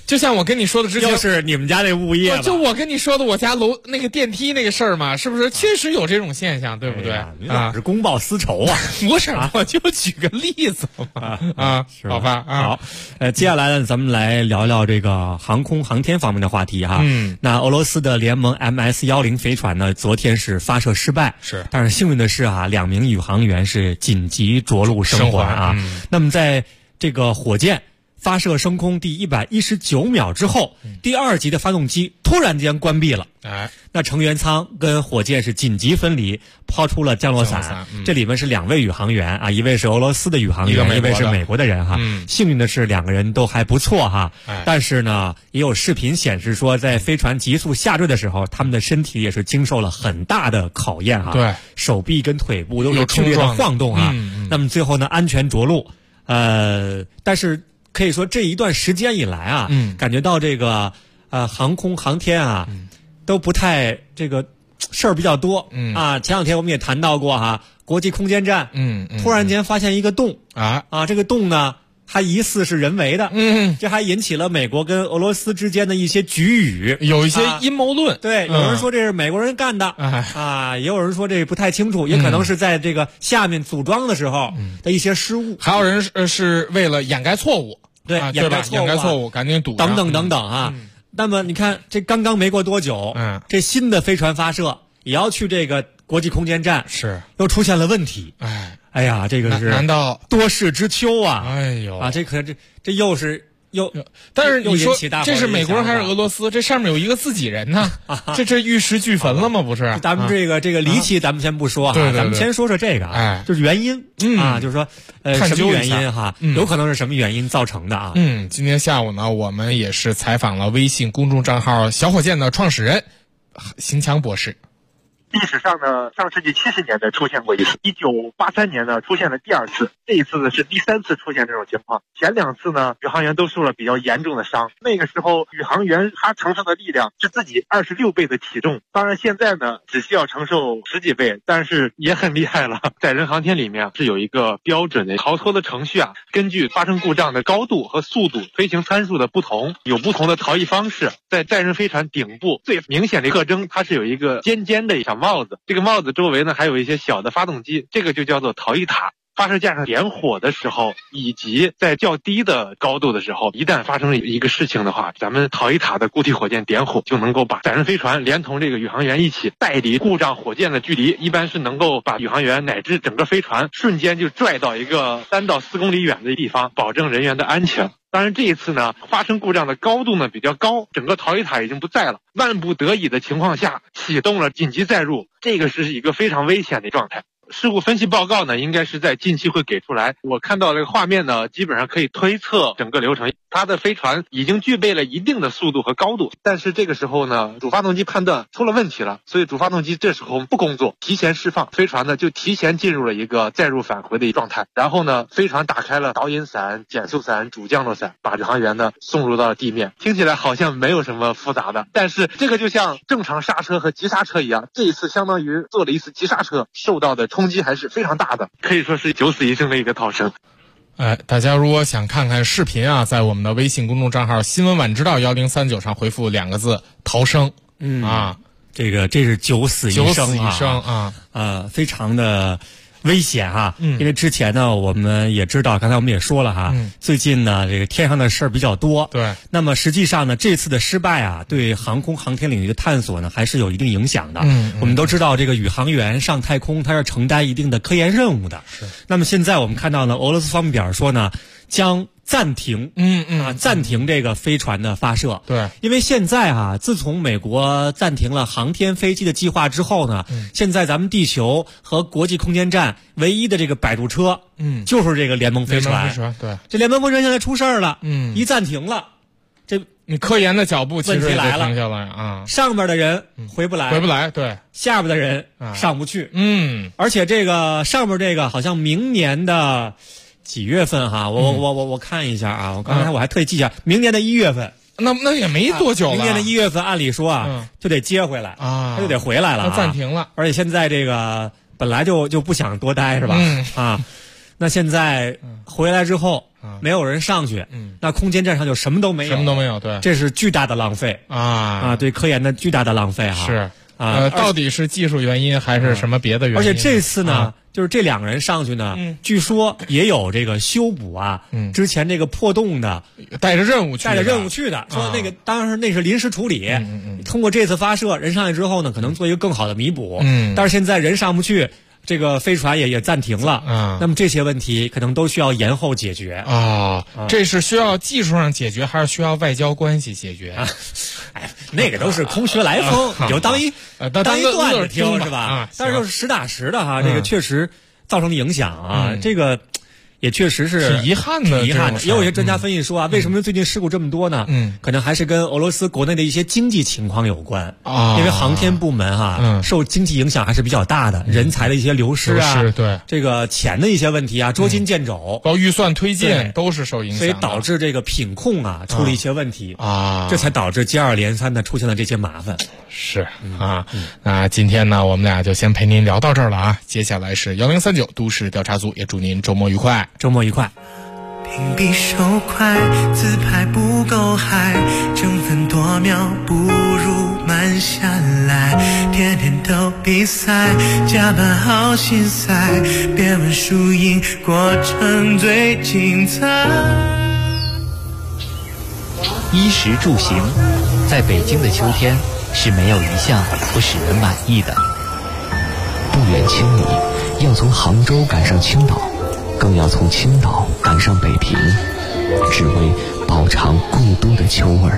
就像我跟你说的之前， 又是你们家那物业， 就我跟你说的我家楼那个电梯那个事儿嘛，是不是确实有这种现象，对不对？ 你老是公报私仇啊！ 不是，我就举个例子嘛。好吧。 好，接下来呢，咱们来聊聊这个航空航天方面的话题哈。那俄罗斯的联盟 MS-10飞船呢，昨天是发射失败，但是幸运的是2名宇航员是紧急着陆生还啊。那么在这个火箭发射升空第119秒之后，第2级的发动机突然间关闭了。那成员舱跟火箭是紧急分离，抛出了降落伞。这里面是2位宇航员啊，一位是俄罗斯的宇航员，一位是美国的人哈。幸运的是2个人都还不错哈。但是呢，也有视频显示说，在飞船急速下坠的时候，他们的身体也是经受了很大的考验哈。 对， 手臂跟腿部都是剧烈的晃动啊。那么最后呢，安全着陆。但是可以说这一段时间以来啊，感觉到这个航空航天啊，都不太这个事儿比较多。前2天我们也谈到过哈，国际空间站突然间发现一个洞这个洞呢还疑似是人为的。这还引起了美国跟俄罗斯之间的一些局语， 有一些阴谋论。 对，有人说这是美国人干的也有人说这不太清楚，也可能是在这个下面组装的时候的一些失误。 还有人是为了掩盖错误。对，掩盖错误，赶紧堵等等啊。那么你看，这刚刚没过多久，这新的飞船发射也要去这个国际空间站，又出现了问题。哎呀，这个是难道多事之秋啊？ 哎呦这可这又是。 但是你说这是美国人还是俄罗斯？这上面有一个自己人呢，这玉石俱焚了吗？不是？ 咱们这个离奇，咱们先不说哈，咱们先说说这个就是原因就是说什么原因哈？有可能是什么原因造成的啊？ 今天下午呢，我们也是采访了微信公众账号小火箭的创始人邢强博士。 历史上呢，上世纪70年代出现过一次，1983年呢出现了第2次，这一次呢是第3次出现这种情况。前2次呢，宇航员都受了比较严重的伤。那个时候，宇航员他承受的力量是自己26倍的体重。当然，现在呢只需要承受10几倍，但是也很厉害了。载人航天里面是有一个标准的逃脱的程序啊，根据发生故障的高度和速度、飞行参数的不同，有不同的逃逸方式。在载人飞船顶部最明显的特征，它是有一个尖尖的小帽子，这个帽子周围呢还有一些小的发动机，这个就叫做逃逸塔。发射架上点火的时候，以及在较低的高度的时候，一旦发生一个事情的话，咱们逃逸塔的固体火箭点火，就能够把载人飞船连同这个宇航员一起带离故障火箭的距离，一般是能够把宇航员乃至整个飞船瞬间就拽到一个3到4公里远的地方，保证人员的安全。当然这一次呢，发生故障的高度呢比较高，整个逃逸塔已经不在了，万不得已的情况下启动了紧急载入，这个是一个非常危险的状态。事故分析报告呢，应该是在近期会给出来。我看到这个画面呢，基本上可以推测整个流程。它的飞船已经具备了一定的速度和高度，但是这个时候呢，主发动机判断出了问题了，所以主发动机这时候不工作，提前释放，飞船呢就提前进入了一个载入返回的状态。然后呢，飞船打开了导引伞、减速伞、主降落伞，把宇航员呢送入到地面。听起来好像没有什么复杂的，但是这个就像正常刹车和急刹车一样，这一次相当于做了一次急刹车，受到的冲击还是非常大的，可以说是九死一生的一个逃生。 大家如果想看看视频啊，在我们的微信公众账号新闻晚知道1039上回复2个字逃生。 这是九死一生非常的危险哈。因为之前呢我们也知道，刚才我们也说了哈，最近呢这个天上的事儿比较多。 对， 那么实际上呢，这次的失败啊，对航空航天领域的探索呢还是有一定影响的。我们都知道这个宇航员上太空，他是承担一定的科研任务的。那么现在我们看到呢，俄罗斯方面表示说呢，将暂停暂停这个飞船的发射。 对， 因为现在自从美国暂停了航天飞机的计划之后呢，现在咱们地球和国际空间站唯一的这个摆渡车就是这个联盟飞船。 对， 这联盟飞船现在出事儿了，一暂停了，这你科研的脚步其实问题来了， 停下来啊， 上边的人回不来， 对， 下边的人上不去。而且这个上边这个好像明年的几月份哈？我看一下啊，我刚才我还特意记一下，明年的1月份。 那也没多久了。 明年的1月份，按理说就得接回来他就得回来了， 暂停了。 而且现在这个本来就不想多待是吧？那现在回来之后没有人上去，那空间站上就什么都没有， 什么都没有，对， 这是巨大的浪费对科研的巨大的浪费是到底是技术原因还是什么别的原因？ 而且这次呢，就是这2个人上去呢，据说也有这个修补之前这个破洞的， 带着任务去的，说那个当然那是临时处理，通过这次发射人上去之后呢，可能做一个更好的弥补，但是现在人上不去。这个飞船也暂停了那么这些问题可能都需要延后解决这是需要技术上解决还是需要外交关系解决那个都是空穴来风你就当一段子听是吧但是就是实打实的这个确实造成的影响这个也确实是遗憾的， 也有一些专家分析说为什么最近事故这么多呢？可能还是跟俄罗斯国内的一些经济情况有关因为航天部门受经济影响还是比较大的，人才的一些流失对这个钱的一些问题捉襟见肘， 包括预算推进都是受影响， 所以导致这个品控出了一些问题这才导致接二连三的出现了这些麻烦。 是那今天呢，我们俩就先陪您聊到这儿了接下来是1039都市调查组，也祝您周末愉快。 周末愉快。 屏蔽手快，自拍不够嗨，争分夺秒不如慢下来，天天都比赛，加班好心塞，别问输赢，过程最精彩。 衣食住行，在北京的秋天是没有一项不使人满意的。 不远千里，要从杭州赶上青岛，更要从青岛赶上北平，只为饱尝故都的秋味儿。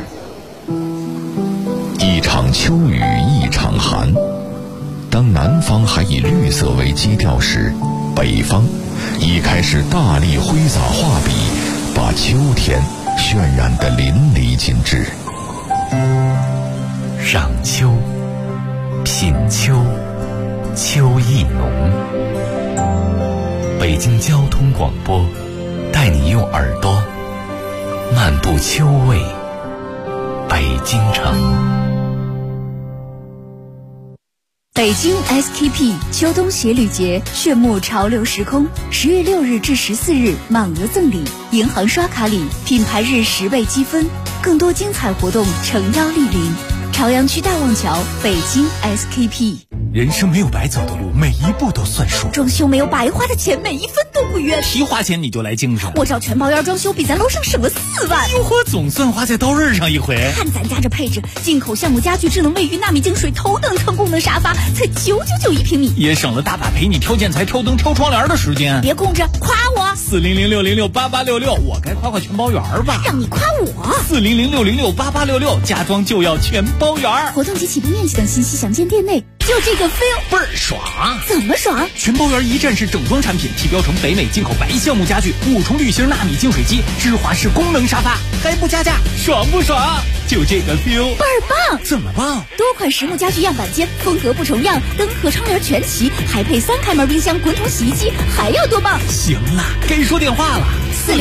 一场秋雨一场寒，当南方还以绿色为基调时，北方已开始大力挥洒画笔，把秋天渲染得淋漓尽致。 赏秋，品秋，秋意浓。北京交通广播带你用耳朵漫步秋味北京城。 北京 SKP 秋冬鞋履节炫目潮流时空，10月6日至14日满额赠礼，银行刷卡礼，品牌日10倍积分，更多精彩活动诚邀莅临。朝阳区大望桥，北京 SKP。 人生没有白走的路，每一步都算数。 装修没有白花的钱，每一分都不冤。 提花钱你就来精神， 我找全包烟装修比咱楼上省了4万。 哟呵，总算花在刀刃上一回。 看咱家这配置，进口橡木家具、智能卫浴、纳米净水、头等舱功能沙发，才999一平米， 也省了大把陪你挑建材、挑灯、挑窗帘的时间。 别空着，夸我 ！400-606-8866，我该夸全包圆吧？ 让你夸我 ！400-606-8866，家装就要全包圆。 活动及启动面积等信息详见店内。就这个 feel 倍儿爽！ 怎么爽？ 全包圆一站式整装产品，提标成北美进口白橡木家具，5重滤芯纳米净水机，芝华士功能沙发，还不加价，爽不爽？就这个 feel 倍儿棒！ 怎么棒？ 多款实木家具样板间，风格不重样，灯和窗帘全齐，还配3开门冰箱、滚筒洗衣机，还要多棒？ 行了，该说电话了。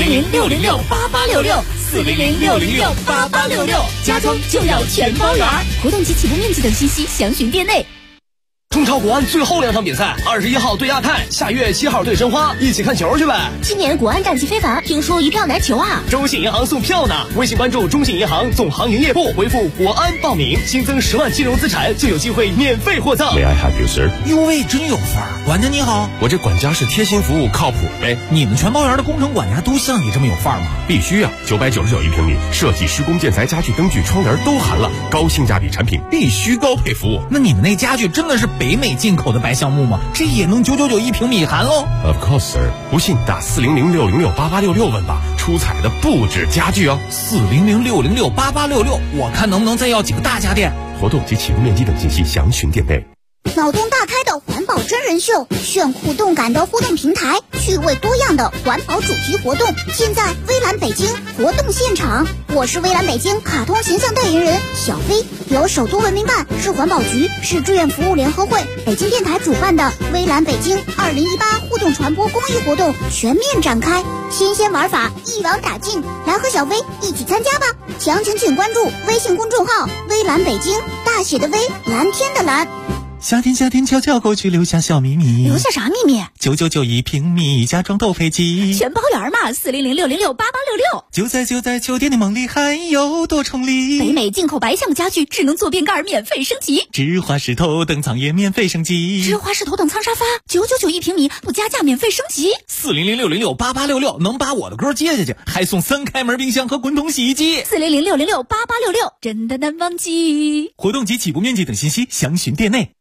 400-606-8866，400-606-8866，家装就要全包圆。活动及启动面积等信息详询店内。 中超国安最后2场比赛，21号对亚太，下月7号对申花，一起看球去呗。 今年国安战绩非凡，听说一票难求啊！ 中信银行送票呢，微信关注中信银行总行营业部，回复国安报名，新增10万金融资产就有机会免费获赠。 May I help you, sir？ 哟喂，真有范儿！管家你好， 我这管家是贴心服务，靠谱呗。 你们全包圆的工程管家都像你这么有范儿吗？ 必须啊，999一平米，设计、施工、建材、家具、灯具、窗帘都含了，高性价比产品，必须高配服务。 那你们那家具真的是北美进口的白橡木吗？这也能999一平米含喽 ？Of course, sir。不信打400-606-8866问吧，出彩的不止家具哦。 400-606-8866，我看能不能再要几个大家电。 活动及启动面积等信息详询店内。 脑洞大开的环保真人秀，炫酷动感的互动平台，趣味多样的环保主题活动，现在微蓝北京活动现场。我是微蓝北京卡通形象代言人小飞，由首都文明办、市环保局、市志愿服务联合会、北京电台主办的微蓝北京2018互动传播公益活动全面展开，新鲜玩法一网打尽，来和小飞一起参加吧！详情请关注微信公众号微蓝北京，大写的微，蓝天的蓝。 夏天悄悄过去，留下小秘密。 留下啥秘密 ？9991平米，家装都配齐， 全包圆嘛，400-606-8866。 就在秋天的梦里，还有多重礼。 北美进口白橡木家具，智能坐便盖免费升级， 芝华士头等舱也免费升级， 芝华士头等舱沙发999平米，不加价免费升级。 400-606-8866能把我的歌接下去，还送3开门冰箱和滚筒洗衣机。 400-606-8866真的难忘记。 活动及起步面积等信息详询店内。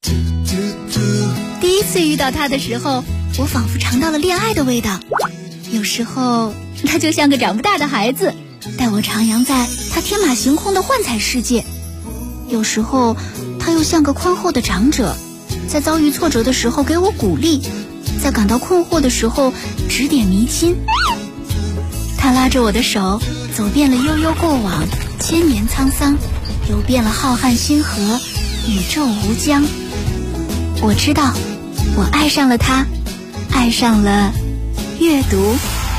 第一次遇到他的时候，我仿佛尝到了恋爱的味道。有时候他就像个长不大的孩子，带我徜徉在他天马行空的幻彩世界。有时候他又像个宽厚的长者，在遭遇挫折的时候给我鼓励，在感到困惑的时候指点迷津。他拉着我的手，走遍了悠悠过往，千年沧桑，游遍了浩瀚星河，宇宙无疆。我知道，我爱上了他，爱上了阅读。